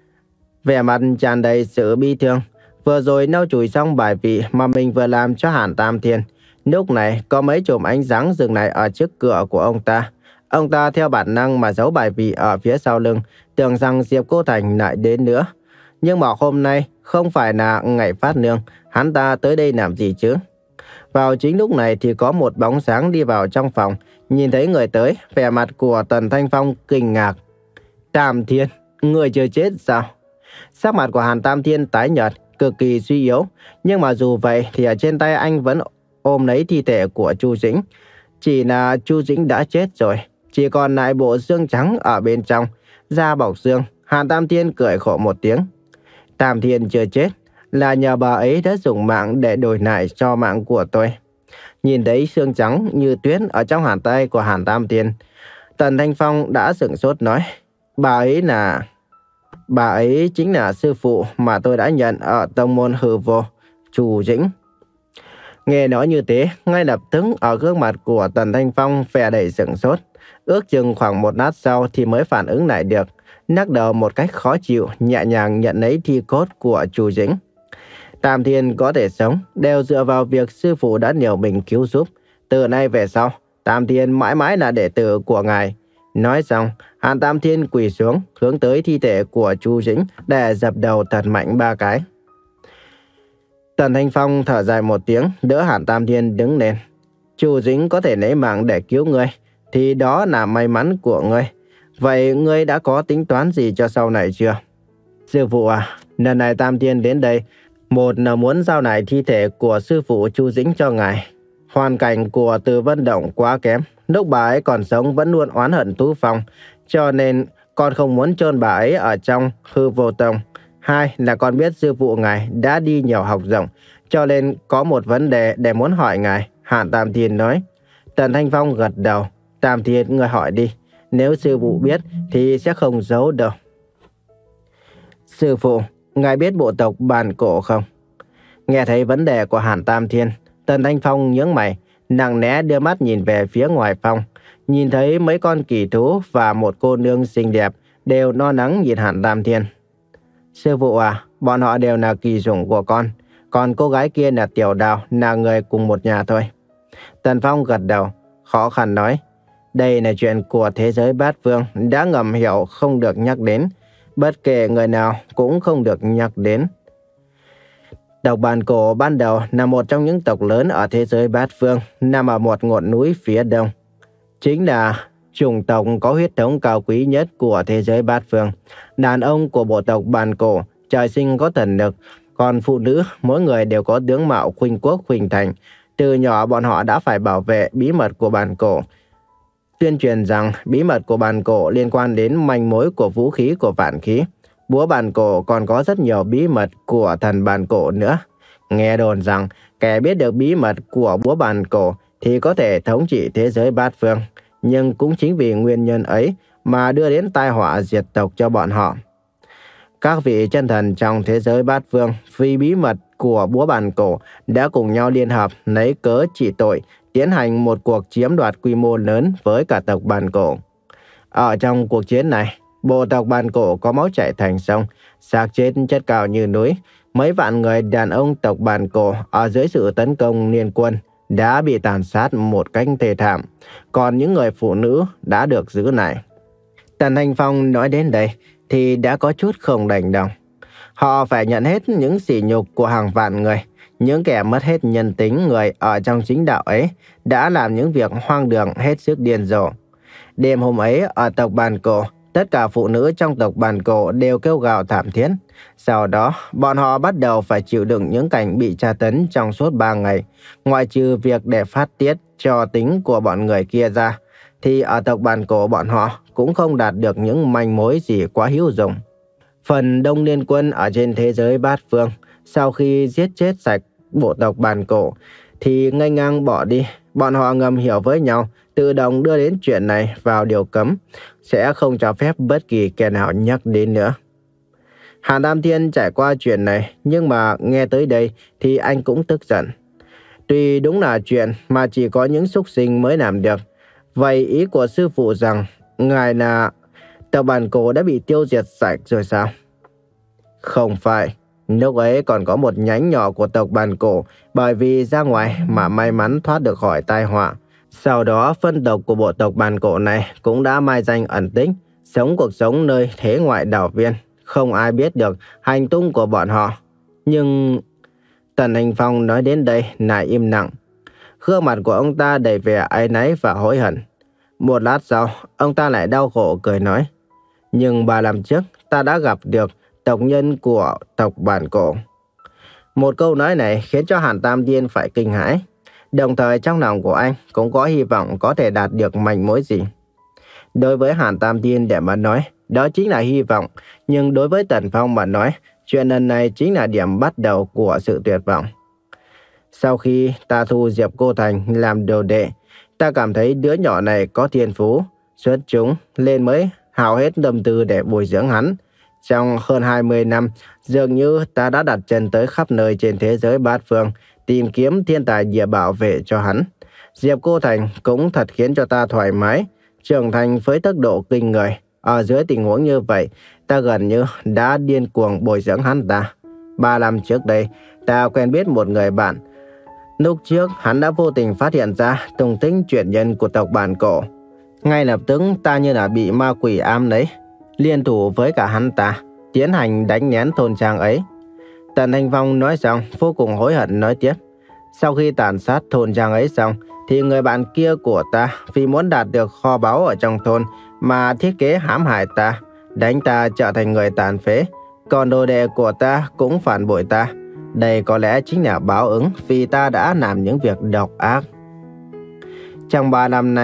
vẻ mặt tràn đầy sự bi thương. Vừa rồi nâu chùi xong bài vị mà mình vừa làm cho Hàn Tam Thiên. Lúc này có mấy chùm ánh sáng dừng lại ở trước cửa của ông ta. Ông ta theo bản năng mà giấu bài vị ở phía sau lưng, tưởng rằng Diệp Cô Thành lại đến nữa. Nhưng mà hôm nay không phải là ngày phát nương, hắn ta tới đây làm gì chứ? Vào chính lúc này thì có một bóng sáng đi vào trong phòng. Nhìn thấy người tới, vẻ mặt của Tần Thanh Phong kinh ngạc. Tam Thiên, người chưa chết sao? Sắc mặt của Hàn Tam Thiên tái nhợt, cực kỳ suy yếu. Nhưng mà dù vậy thì ở trên tay anh vẫn ôm lấy thi thể của Chu Dĩnh. Chỉ là Chu Dĩnh đã chết rồi, chỉ còn lại bộ xương trắng ở bên trong, da bọc xương. Hàn Tam Thiên cười khổ một tiếng. Tam Thiên chưa chết, là nhờ bà ấy đã dùng mạng để đổi lại cho mạng của tôi. Nhìn thấy xương trắng như tuyết ở trong bàn tay của Hàn Tam Thiên, Tần Thanh Phong đã sửng sốt nói, bà ấy là... Bà ấy chính là sư phụ mà tôi đã nhận ở tông môn hư vô, Chu Dĩnh. Nghe nói như thế, ngay lập tức ở gương mặt của Tần Thanh Phong vẻ đầy sửng sốt. Ước chừng khoảng một lát sau thì mới phản ứng lại được, lắc đầu một cách khó chịu, nhẹ nhàng nhận lấy thi cốt của Chu Dĩnh. Tam Thiên có thể sống đều dựa vào việc sư phụ đã liều mình cứu giúp. Từ nay về sau, Tam Thiên mãi mãi là đệ tử của ngài. Nói xong, Hàn Tam Thiên quỳ xuống, hướng tới thi thể của Chu Dĩnh để dập đầu thật mạnh ba cái. Tần Thanh Phong thở dài một tiếng, đỡ Hàn Tam Thiên đứng lên. Chu Dĩnh có thể lấy mạng để cứu ngươi, thì đó là may mắn của ngươi. Vậy ngươi đã có tính toán gì cho sau này chưa? Sư phụ à, lần này Tam Thiên đến đây, một là muốn giao lại thi thể của sư phụ Chu Dĩnh cho ngài. Hoàn cảnh của Từ Vân Động quá kém, lúc bà ấy còn sống vẫn luôn oán hận Tú Phong, cho nên con không muốn chôn bà ấy ở trong Hư Vô Tông. Hai là con biết sư phụ ngài đã đi nhiều học rộng, cho nên có một vấn đề để muốn hỏi ngài. Hàn Tam Thiên nói. Tần Thanh Phong gật đầu. Tam Thiên, người hỏi đi. Nếu sư phụ biết thì sẽ không giấu đâu. Sư phụ, ngài biết bộ tộc Bàn Cổ không? Nghe thấy vấn đề của Hàn Tam Thiên, Tần Thanh Phong nhướng mày, nặng nẽ đưa mắt nhìn về phía ngoài phòng. Nhìn thấy mấy con kỳ thú và một cô nương xinh đẹp đều no nắng nhìn Hàn Tam Thiên. Sư phụ à, bọn họ đều là kỳ chủng của con. Còn cô gái kia là Tiểu Đào, là người cùng một nhà thôi. Tần Phong gật đầu, khó khăn nói. Đây là chuyện của thế giới bát phương, đã ngầm hiểu không được nhắc đến. Bất kể người nào cũng không được nhắc đến. Tộc Bàn Cổ ban đầu là một trong những tộc lớn ở thế giới bát phương, nằm ở một ngọn núi phía đông. Chính là chủng tộc có huyết thống cao quý nhất của thế giới bát phương. Đàn ông của bộ tộc Bàn Cổ trời sinh có thần lực, còn phụ nữ mỗi người đều có tướng mạo khuynh quốc khuynh thành. Từ nhỏ bọn họ đã phải bảo vệ bí mật của Bàn Cổ. Tuyên truyền rằng bí mật của Bàn Cổ liên quan đến manh mối của vũ khí của vạn khí. Búa Bàn Cổ còn có rất nhiều bí mật của thần Bàn Cổ nữa. Nghe đồn rằng kẻ biết được bí mật của búa Bàn Cổ thì có thể thống trị thế giới bát phương. Nhưng cũng chính vì nguyên nhân ấy mà đưa đến tai họa diệt tộc cho bọn họ. Các vị chân thần trong thế giới bát phương vì bí mật của búa Bàn Cổ đã cùng nhau liên hợp lấy cớ trị tội, tiến hành một cuộc chiếm đoạt quy mô lớn với cả tộc Bàn Cổ. Ở trong cuộc chiến này, bộ tộc Bàn Cổ có máu chảy thành sông, xác chết chất cao như núi. Mấy vạn người đàn ông tộc Bàn Cổ ở dưới sự tấn công liên quân đã bị tàn sát một cách thê thảm, còn những người phụ nữ đã được giữ lại. Tần Thanh Phong nói đến đây thì đã có chút không đành lòng. Họ phải nhận hết những sỉ nhục của hàng vạn người. Những kẻ mất hết nhân tính người ở trong chính đạo ấy đã làm những việc hoang đường hết sức điên rồ. Đêm hôm ấy ở tộc Bàn Cổ, tất cả phụ nữ trong tộc Bàn Cổ đều kêu gào thảm thiết. Sau đó, bọn họ bắt đầu phải chịu đựng những cảnh bị tra tấn trong suốt ba ngày. Ngoại trừ việc để phát tiết cho tính của bọn người kia ra, thì ở tộc Bàn Cổ bọn họ cũng không đạt được những manh mối gì quá hữu dụng. Phần đông liên quân ở trên thế giới bát phương, sau khi giết chết sạch bộ tộc Bàn Cổ, thì nghênh ngang bỏ đi. Bọn họ ngầm hiểu với nhau, tự động đưa đến chuyện này vào điều cấm, sẽ không cho phép bất kỳ kẻ nào nhắc đến nữa. Hàn Tam Thiên trải qua chuyện này, nhưng mà nghe tới đây thì anh cũng tức giận. Tuy đúng là chuyện mà chỉ có những súc sinh mới làm được. Vậy ý của sư phụ rằng ngài là tộc Bàn Cổ đã bị tiêu diệt sạch rồi sao? Không phải. Lúc ấy còn có một nhánh nhỏ của tộc Bàn Cổ bởi vì ra ngoài mà may mắn thoát được khỏi tai họa. Sau đó phân tộc của bộ tộc Bàn Cổ này cũng đã mai danh ẩn tích, sống cuộc sống nơi thế ngoại đảo viên. Không ai biết được hành tung của bọn họ. Nhưng Tần Thanh Phong nói đến đây lại im lặng. Gương mặt của ông ta đầy vẻ áy náy và hối hận. Một lát sau, ông ta lại đau khổ cười nói. Nhưng ba năm trước, ta đã gặp được tộc nhân của tộc Bàn Cổ. Một câu nói này khiến cho Hàn Tam Thiên phải kinh hãi. Đồng thời trong lòng của anh cũng có hy vọng có thể đạt được manh mối gì. Đối với Hàn Tam Thiên để mà nói, đó chính là hy vọng. Nhưng đối với Tần Phong mà nói, chuyện lần này chính là điểm bắt đầu của sự tuyệt vọng. Sau khi ta thu Diệp Cô Thành làm đồ đệ, ta cảm thấy đứa nhỏ này có thiên phú, xuất chúng, lên mới hao hết tâm tư để bồi dưỡng hắn. Trong hơn hai mươi năm, dường như ta đã đặt chân tới khắp nơi trên thế giới bát phương, tìm kiếm thiên tài địa bảo vệ cho hắn. Diệp Cô Thành cũng thật khiến cho ta thoải mái, trưởng thành với tốc độ kinh người. Ở dưới tình huống như vậy, ta gần như đã điên cuồng bồi dưỡng hắn ta. Ba năm trước đây, ta quen biết một người bạn. Lúc trước, hắn đã vô tình phát hiện ra tung tích chuyển nhân của tộc Bàn Cổ. Ngay lập tức, ta như là bị ma quỷ ám lấy, liên thủ với cả hắn ta, tiến hành đánh nén thôn trang ấy. Tần Thanh Phong nói xong, vô cùng hối hận nói tiếp. Sau khi tàn sát thôn trang ấy xong, thì người bạn kia của ta vì muốn đạt được kho báu ở trong thôn mà thiết kế hãm hại ta, đánh ta trở thành người tàn phế. Còn đồ đệ của ta cũng phản bội ta. Đây có lẽ chính là báo ứng vì ta đã làm những việc độc ác. Trong ba năm nay,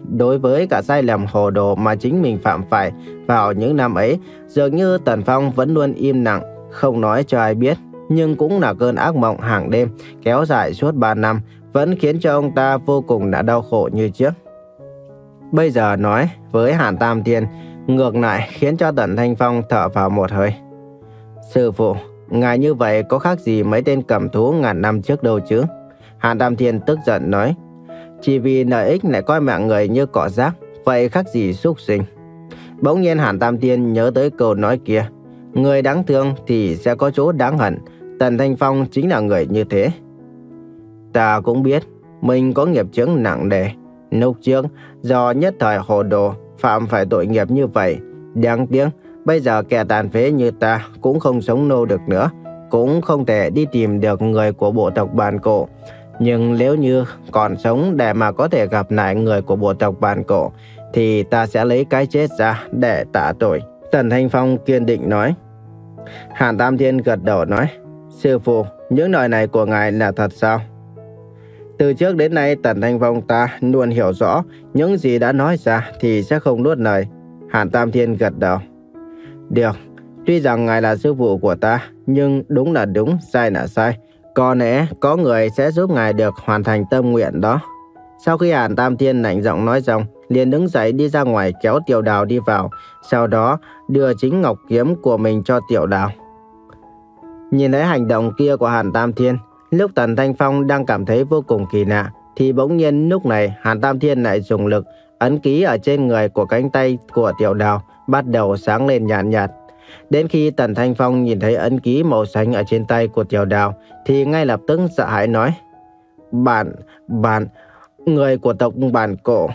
đối với cả sai lầm hồ đồ mà chính mình phạm phải vào những năm ấy, dường như Tần Phong vẫn luôn im lặng, không nói cho ai biết. Nhưng cũng là cơn ác mộng hàng đêm, kéo dài suốt ba năm, vẫn khiến cho ông ta vô cùng đã đau khổ như trước. Bây giờ nói với Hàn Tam Thiên, ngược lại khiến cho Tần Thanh Phong thở vào một hơi. Sư phụ, ngài như vậy có khác gì mấy tên cầm thú ngàn năm trước đâu chứ? Hàn Tam Thiên tức giận nói. Chỉ vì lợi ích lại coi mạng người như cỏ rác, vậy khác gì súc sinh. Bỗng nhiên Hàn Tam Thiên nhớ tới câu nói kia. Người đáng thương thì sẽ có chỗ đáng hận. Tần Thanh Phong chính là người như thế. Ta cũng biết mình có nghiệp chướng nặng nề. Lúc trước do nhất thời hồ đồ phạm phải tội nghiệp như vậy. Đáng tiếc bây giờ kẻ tàn phế như ta cũng không sống lâu được nữa, cũng không thể đi tìm được người của bộ tộc Bàn Cổ. Nhưng nếu như còn sống để mà có thể gặp lại người của bộ tộc Bàn Cổ, thì ta sẽ lấy cái chết ra để tạ tội. Tần Thanh Phong kiên định nói. Hàn Tam Thiên gật đầu nói. Sư phụ, những lời này của ngài là thật sao? Từ trước đến nay Tần Thanh Phong ta luôn hiểu rõ, những gì đã nói ra thì sẽ không nuốt lời. Hàn Tam Thiên gật đầu. Được, tuy rằng ngài là sư phụ của ta, nhưng đúng là đúng, sai là sai. Có lẽ có người sẽ giúp ngài được hoàn thành tâm nguyện đó. Sau khi Hàn Tam Thiên lạnh giọng nói xong, liền đứng dậy đi ra ngoài kéo Tiểu Đào đi vào, sau đó đưa chính ngọc kiếm của mình cho Tiểu Đào. Nhìn thấy hành động kia của Hàn Tam Thiên, lúc Tần Thanh Phong đang cảm thấy vô cùng kỳ lạ, thì bỗng nhiên lúc này Hàn Tam Thiên lại dùng lực ấn ký ở trên người của cánh tay của Tiểu Đào bắt đầu sáng lên nhàn nhạt, nhạt. Đến khi Tần Thanh Phong nhìn thấy ấn ký màu xanh ở trên tay của Tiểu Đào thì ngay lập tức sợ hãi nói. Bạn, bạn, người của tộc Bàn Cổ.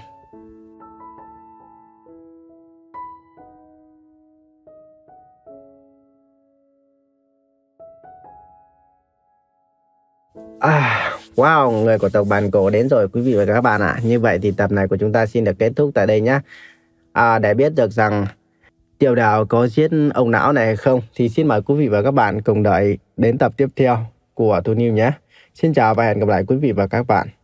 À, wow, người của tộc Bàn Cổ đến rồi quý vị và các bạn ạ. À. Như vậy thì tập này của chúng ta xin được kết thúc tại đây nhé. À, để biết được rằng Tiểu Đào có giết ông não này hay không thì xin mời quý vị và các bạn cùng đợi đến tập tiếp theo của Thu Niu nhé. Xin chào và hẹn gặp lại quý vị và các bạn.